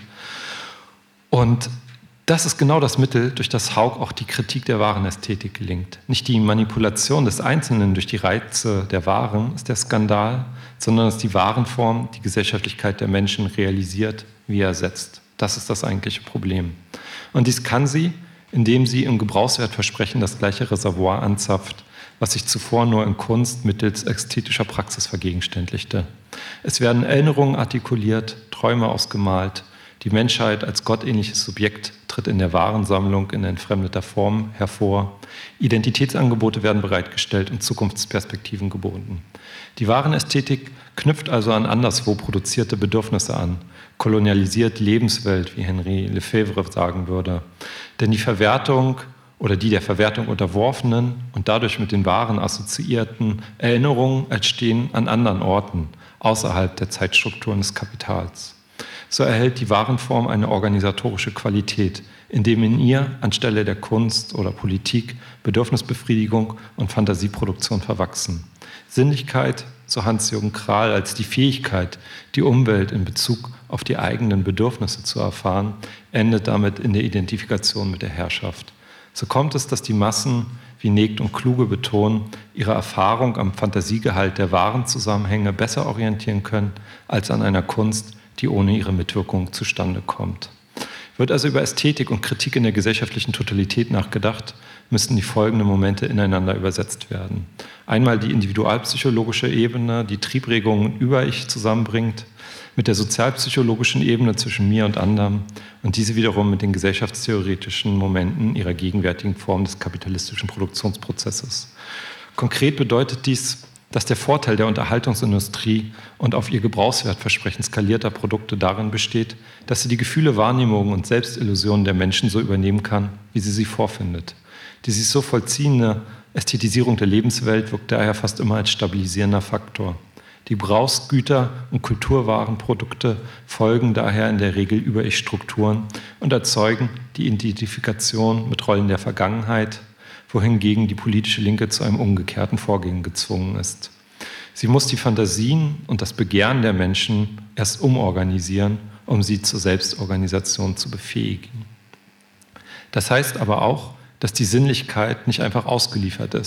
Und das ist genau das Mittel, durch das Haug auch die Kritik der Warenästhetik gelingt. Nicht die Manipulation des Einzelnen durch die Reize der Waren ist der Skandal, sondern dass die Warenform die Gesellschaftlichkeit der Menschen realisiert, wie ersetzt. Das ist das eigentliche Problem. Und dies kann sie, indem sie im Gebrauchswertversprechen das gleiche Reservoir anzapft, was sich zuvor nur in Kunst mittels ästhetischer Praxis vergegenständlichte. Es werden Erinnerungen artikuliert, Träume ausgemalt, die Menschheit als gottähnliches Subjekt tritt in der Warensammlung in entfremdeter Form hervor. Identitätsangebote werden bereitgestellt und Zukunftsperspektiven geboten. Die Warenästhetik knüpft also an anderswo produzierte Bedürfnisse an, kolonialisiert Lebenswelt, wie Henri Lefebvre sagen würde. Denn die Verwertung oder die der Verwertung unterworfenen und dadurch mit den Waren assoziierten Erinnerungen entstehen an anderen Orten, außerhalb der Zeitstrukturen des Kapitals. So erhält die Warenform eine organisatorische Qualität, indem in ihr anstelle der Kunst oder Politik Bedürfnisbefriedigung und Fantasieproduktion verwachsen. Sinnlichkeit, so Hans-Jürgen Krahl, als die Fähigkeit, die Umwelt in Bezug auf die eigenen Bedürfnisse zu erfahren, endet damit in der Identifikation mit der Herrschaft. So kommt es, dass die Massen, wie Negt und Kluge betonen, ihre Erfahrung am Fantasiegehalt der Warenzusammenhänge besser orientieren können, als an einer Kunst, die ohne ihre Mitwirkung zustande kommt. Wird also über Ästhetik und Kritik in der gesellschaftlichen Totalität nachgedacht, müssten die folgenden Momente ineinander übersetzt werden. Einmal die individualpsychologische Ebene, die Triebregungen über Ich zusammenbringt, mit der sozialpsychologischen Ebene zwischen mir und anderem und diese wiederum mit den gesellschaftstheoretischen Momenten ihrer gegenwärtigen Form des kapitalistischen Produktionsprozesses. Konkret bedeutet dies, dass der Vorteil der Unterhaltungsindustrie und auf ihr Gebrauchswertversprechen skalierter Produkte darin besteht, dass sie die Gefühle, Wahrnehmungen und Selbstillusionen der Menschen so übernehmen kann, wie sie sie vorfindet. Die sich so vollziehende Ästhetisierung der Lebenswelt wirkt daher fast immer als stabilisierender Faktor. Die Gebrauchsgüter und Kulturwarenprodukte folgen daher in der Regel Über-Ich-Strukturen und erzeugen die Identifikation mit Rollen der Vergangenheit, wohingegen die politische Linke zu einem umgekehrten Vorgehen gezwungen ist. Sie muss die Fantasien und das Begehren der Menschen erst umorganisieren, um sie zur Selbstorganisation zu befähigen. Das heißt aber auch, dass die Sinnlichkeit nicht einfach ausgeliefert ist,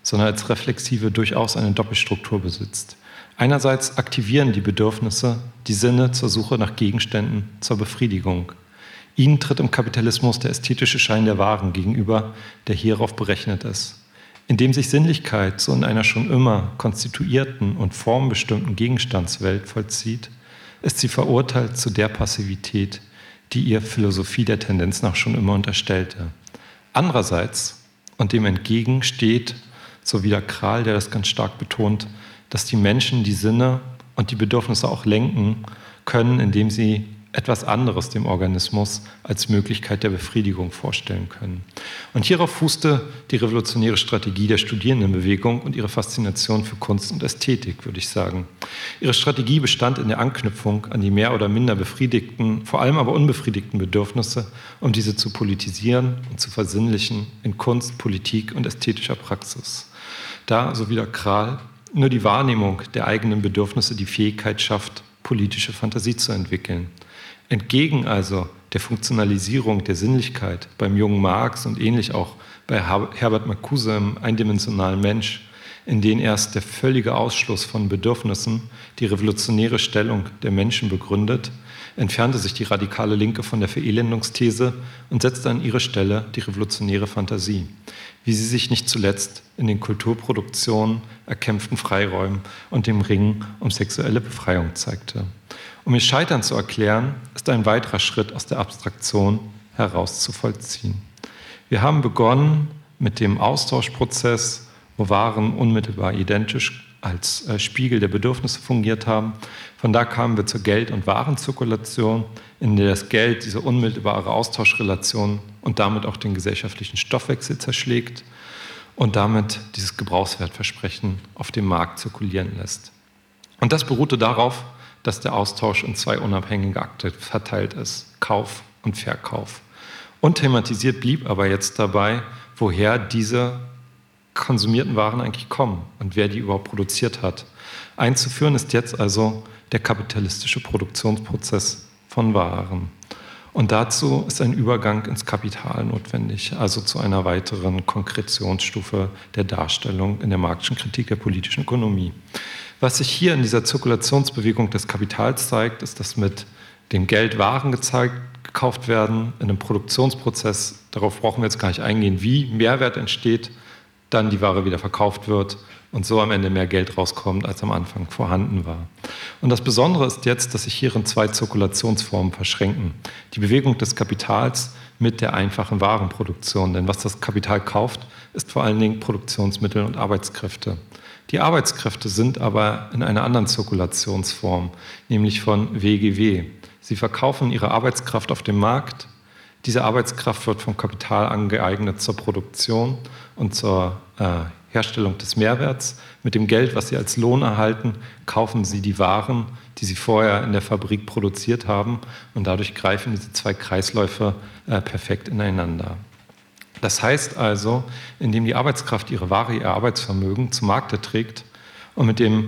sondern als reflexive durchaus eine Doppelstruktur besitzt. Einerseits aktivieren die Bedürfnisse die Sinne zur Suche nach Gegenständen, zur Befriedigung. Ihnen tritt im Kapitalismus der ästhetische Schein der Waren gegenüber, der hierauf berechnet ist. Indem sich Sinnlichkeit so in einer schon immer konstituierten und formbestimmten Gegenstandswelt vollzieht, ist sie verurteilt zu der Passivität, die ihr Philosophie der Tendenz nach schon immer unterstellte. Andererseits, und dem entgegen steht, so wie der Kral, der das ganz stark betont, dass die Menschen die Sinne und die Bedürfnisse auch lenken können, indem sie etwas anderes dem Organismus als Möglichkeit der Befriedigung vorstellen können. Und hierauf fußte die revolutionäre Strategie der Studierendenbewegung und ihre Faszination für Kunst und Ästhetik, würde ich sagen. Ihre Strategie bestand in der Anknüpfung an die mehr oder minder befriedigten, vor allem aber unbefriedigten Bedürfnisse, um diese zu politisieren und zu versinnlichen in Kunst, Politik und ästhetischer Praxis. Da, so wie der Kral, nur die Wahrnehmung der eigenen Bedürfnisse die Fähigkeit schafft, politische Fantasie zu entwickeln. Entgegen also der Funktionalisierung der Sinnlichkeit beim jungen Marx und ähnlich auch bei Herbert Marcuse im eindimensionalen Mensch, in denen erst der völlige Ausschluss von Bedürfnissen die revolutionäre Stellung der Menschen begründet, entfernte sich die radikale Linke von der Verelendungsthese und setzte an ihre Stelle die revolutionäre Fantasie, wie sie sich nicht zuletzt in den Kulturproduktionen, erkämpften Freiräumen und dem Ringen um sexuelle Befreiung zeigte. Um ihr Scheitern zu erklären, ist ein weiterer Schritt aus der Abstraktion heraus zu vollziehen. Wir haben begonnen mit dem Austauschprozess, wo Waren unmittelbar identisch als Spiegel der Bedürfnisse fungiert haben. Von da kamen wir zur Geld- und Warenzirkulation, in der das Geld diese unmittelbare Austauschrelation und damit auch den gesellschaftlichen Stoffwechsel zerschlägt und damit dieses Gebrauchswertversprechen auf dem Markt zirkulieren lässt. Und das beruhte darauf, dass der Austausch in zwei unabhängige Akte verteilt ist, Kauf und Verkauf. Unthematisiert blieb aber jetzt dabei, woher diese konsumierten Waren eigentlich kommen und wer die überhaupt produziert hat. Einzuführen ist jetzt also der kapitalistische Produktionsprozess von Waren. Und dazu ist ein Übergang ins Kapital notwendig, also zu einer weiteren Konkretionsstufe der Darstellung in der Marxischen Kritik der politischen Ökonomie. Was sich hier in dieser Zirkulationsbewegung des Kapitals zeigt, ist, dass mit dem Geld Waren gezeigt, gekauft werden, in einem Produktionsprozess, darauf brauchen wir jetzt gar nicht eingehen, wie Mehrwert entsteht, dann die Ware wieder verkauft wird und so am Ende mehr Geld rauskommt, als am Anfang vorhanden war. Und das Besondere ist jetzt, dass sich hierin zwei Zirkulationsformen verschränken. Die Bewegung des Kapitals mit der einfachen Warenproduktion. Denn was das Kapital kauft, ist vor allen Dingen Produktionsmittel und Arbeitskräfte. Die Arbeitskräfte sind aber in einer anderen Zirkulationsform, nämlich von W G W. Sie verkaufen ihre Arbeitskraft auf dem Markt. Diese Arbeitskraft wird vom Kapital angeeignet zur Produktion und zur äh, Herstellung des Mehrwerts. Mit dem Geld, was sie als Lohn erhalten, kaufen sie die Waren, die sie vorher in der Fabrik produziert haben. Und dadurch greifen diese zwei Kreisläufe äh, perfekt ineinander. Das heißt also, indem die Arbeitskraft ihre Ware, ihr Arbeitsvermögen zum Markte trägt und mit dem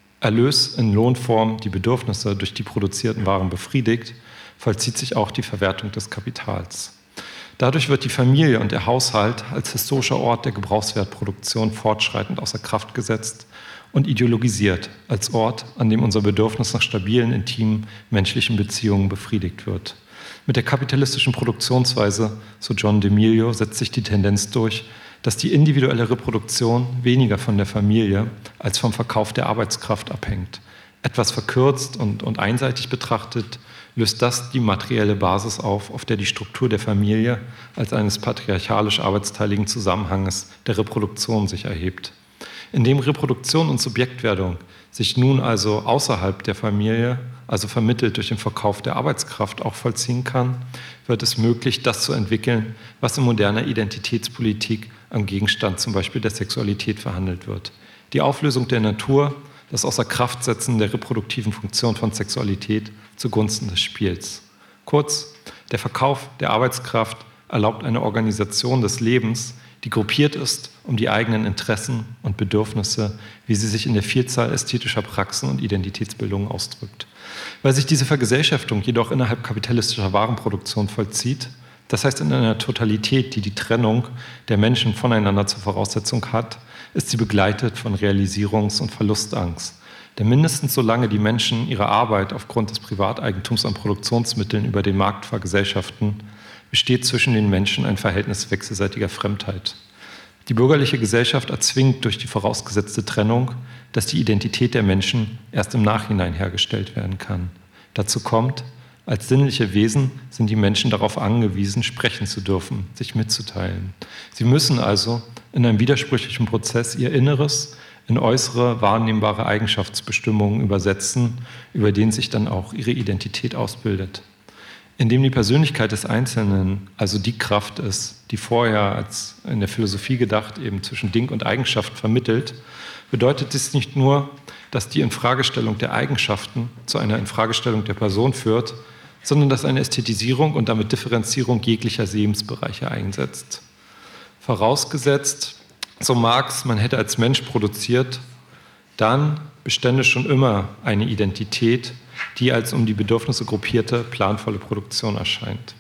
Erlös in Lohnform die Bedürfnisse durch die produzierten Waren befriedigt, vollzieht sich auch die Verwertung des Kapitals. Dadurch wird die Familie und der Haushalt als historischer Ort der Gebrauchswertproduktion fortschreitend außer Kraft gesetzt und ideologisiert als Ort, an dem unser Bedürfnis nach stabilen, intimen, menschlichen Beziehungen befriedigt wird. Mit der kapitalistischen Produktionsweise, so John DeMillo, setzt sich die Tendenz durch, dass die individuelle Reproduktion weniger von der Familie als vom Verkauf der Arbeitskraft abhängt. Etwas verkürzt und, und einseitig betrachtet, löst das die materielle Basis auf, auf der die Struktur der Familie als eines patriarchalisch-arbeitsteiligen Zusammenhanges der Reproduktion sich erhebt. Indem Reproduktion und Subjektwerdung sich nun also außerhalb der Familie, also vermittelt durch den Verkauf der Arbeitskraft, auch vollziehen kann, wird es möglich, das zu entwickeln, was in moderner Identitätspolitik am Gegenstand zum Beispiel der Sexualität verhandelt wird. Die Auflösung der Natur, das Außerkraftsetzen der reproduktiven Funktion von Sexualität zugunsten des Spiels. Kurz, der Verkauf der Arbeitskraft erlaubt eine Organisation des Lebens, die gruppiert ist um die eigenen Interessen und Bedürfnisse, wie sie sich in der Vielzahl ästhetischer Praxen und Identitätsbildungen ausdrückt. Weil sich diese Vergesellschaftung jedoch innerhalb kapitalistischer Warenproduktion vollzieht, das heißt in einer Totalität, die die Trennung der Menschen voneinander zur Voraussetzung hat, ist sie begleitet von Realisierungs- und Verlustangst. Denn mindestens solange die Menschen ihre Arbeit aufgrund des Privateigentums an Produktionsmitteln über den Markt vergesellschaften, besteht zwischen den Menschen ein Verhältnis wechselseitiger Fremdheit. Die bürgerliche Gesellschaft erzwingt durch die vorausgesetzte Trennung, dass die Identität der Menschen erst im Nachhinein hergestellt werden kann. Dazu kommt, als sinnliche Wesen sind die Menschen darauf angewiesen, sprechen zu dürfen, sich mitzuteilen. Sie müssen also in einem widersprüchlichen Prozess ihr Inneres in äußere wahrnehmbare Eigenschaftsbestimmungen übersetzen, über denen sich dann auch ihre Identität ausbildet. Indem die Persönlichkeit des Einzelnen also die Kraft ist, die vorher als in der Philosophie gedacht eben zwischen Ding und Eigenschaft vermittelt, bedeutet dies nicht nur, dass die Infragestellung der Eigenschaften zu einer Infragestellung der Person führt, sondern dass eine Ästhetisierung und damit Differenzierung jeglicher Lebensbereiche einsetzt. Vorausgesetzt, so Marx, man hätte als Mensch produziert, dann bestände schon immer eine Identität, die als um die Bedürfnisse gruppierte, planvolle Produktion erscheint.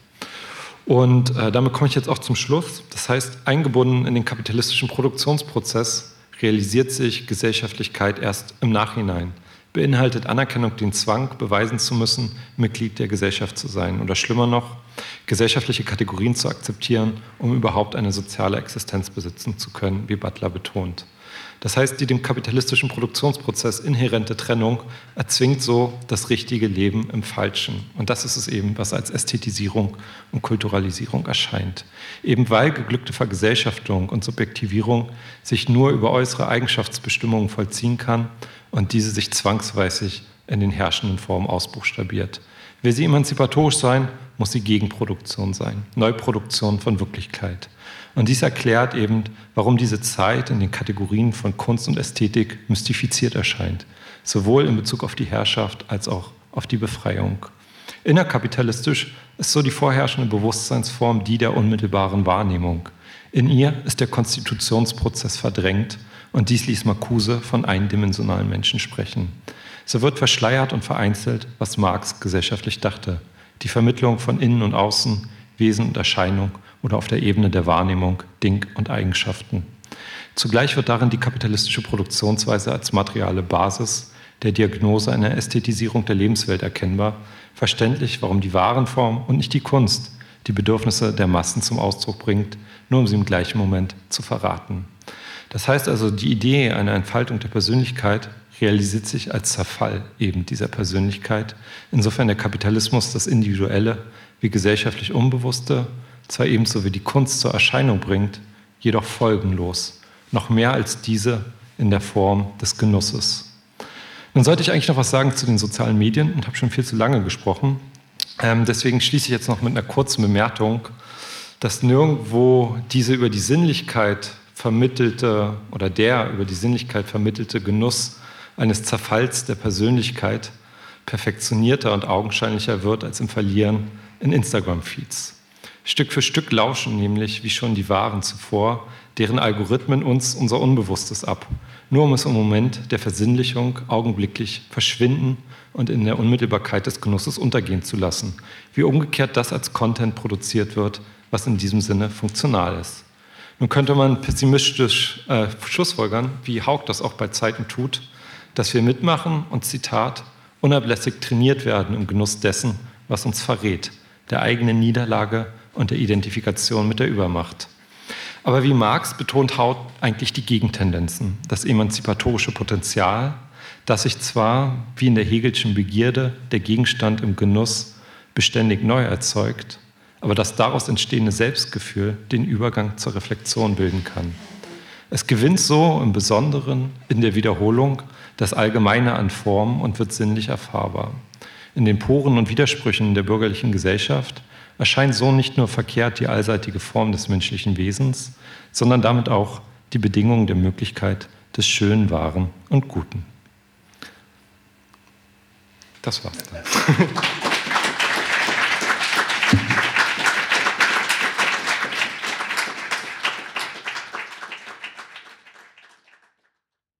Und äh, damit komme ich jetzt auch zum Schluss. Das heißt, eingebunden in den kapitalistischen Produktionsprozess realisiert sich Gesellschaftlichkeit erst im Nachhinein, beinhaltet Anerkennung den Zwang, beweisen zu müssen, Mitglied der Gesellschaft zu sein oder schlimmer noch, gesellschaftliche Kategorien zu akzeptieren, um überhaupt eine soziale Existenz besitzen zu können, wie Butler betont. Das heißt, die dem kapitalistischen Produktionsprozess inhärente Trennung erzwingt so das richtige Leben im Falschen. Und das ist es eben, was als Ästhetisierung und Kulturalisierung erscheint. Eben weil geglückte Vergesellschaftung und Subjektivierung sich nur über äußere Eigenschaftsbestimmungen vollziehen kann und diese sich zwangsweise in den herrschenden Formen ausbuchstabiert. Will sie emanzipatorisch sein, muss sie Gegenproduktion sein, Neuproduktion von Wirklichkeit. Und dies erklärt eben, warum diese Zeit in den Kategorien von Kunst und Ästhetik mystifiziert erscheint, sowohl in Bezug auf die Herrschaft als auch auf die Befreiung. Innerkapitalistisch ist so die vorherrschende Bewusstseinsform die der unmittelbaren Wahrnehmung. In ihr ist der Konstitutionsprozess verdrängt und dies ließ Marcuse von eindimensionalen Menschen sprechen. So wird verschleiert und vereinzelt, was Marx gesellschaftlich dachte. Die Vermittlung von Innen und Außen, Wesen und Erscheinung oder auf der Ebene der Wahrnehmung, Ding und Eigenschaften. Zugleich wird darin die kapitalistische Produktionsweise als materiale Basis der Diagnose einer Ästhetisierung der Lebenswelt erkennbar, verständlich, warum die Warenform und nicht die Kunst die Bedürfnisse der Massen zum Ausdruck bringt, nur um sie im gleichen Moment zu verraten. Das heißt also, die Idee einer Entfaltung der Persönlichkeit realisiert sich als Zerfall eben dieser Persönlichkeit, insofern der Kapitalismus das Individuelle wie gesellschaftlich Unbewusste zwar ebenso wie die Kunst zur Erscheinung bringt, jedoch folgenlos, noch mehr als diese in der Form des Genusses. Nun sollte ich eigentlich noch was sagen zu den sozialen Medien und habe schon viel zu lange gesprochen. Ähm, deswegen schließe ich jetzt noch mit einer kurzen Bemerkung, dass nirgendwo diese über die Sinnlichkeit vermittelte oder der über die Sinnlichkeit vermittelte Genuss eines Zerfalls der Persönlichkeit perfektionierter und augenscheinlicher wird als im Verlieren in Instagram-Feeds. Stück für Stück lauschen nämlich, wie schon die Waren zuvor, deren Algorithmen uns unser Unbewusstes ab, nur um es im Moment der Versinnlichung augenblicklich verschwinden und in der Unmittelbarkeit des Genusses untergehen zu lassen, wie umgekehrt das als Content produziert wird, was in diesem Sinne funktional ist. Nun könnte man pessimistisch äh, schlussfolgern, wie Haug das auch bei Zeiten tut, dass wir mitmachen und, Zitat, unablässig trainiert werden im Genuss dessen, was uns verrät, der eigenen Niederlage und der Identifikation mit der Übermacht. Aber wie Marx betont Haug eigentlich die Gegentendenzen, das emanzipatorische Potenzial, das sich zwar, wie in der Hegelschen Begierde, der Gegenstand im Genuss beständig neu erzeugt, aber das daraus entstehende Selbstgefühl den Übergang zur Reflexion bilden kann. Es gewinnt so im Besonderen in der Wiederholung das Allgemeine an Form und wird sinnlich erfahrbar. In den Poren und Widersprüchen der bürgerlichen Gesellschaft erscheint so nicht nur verkehrt die allseitige Form des menschlichen Wesens, sondern damit auch die Bedingung der Möglichkeit des Schönen, Wahren und Guten. Das war's dann.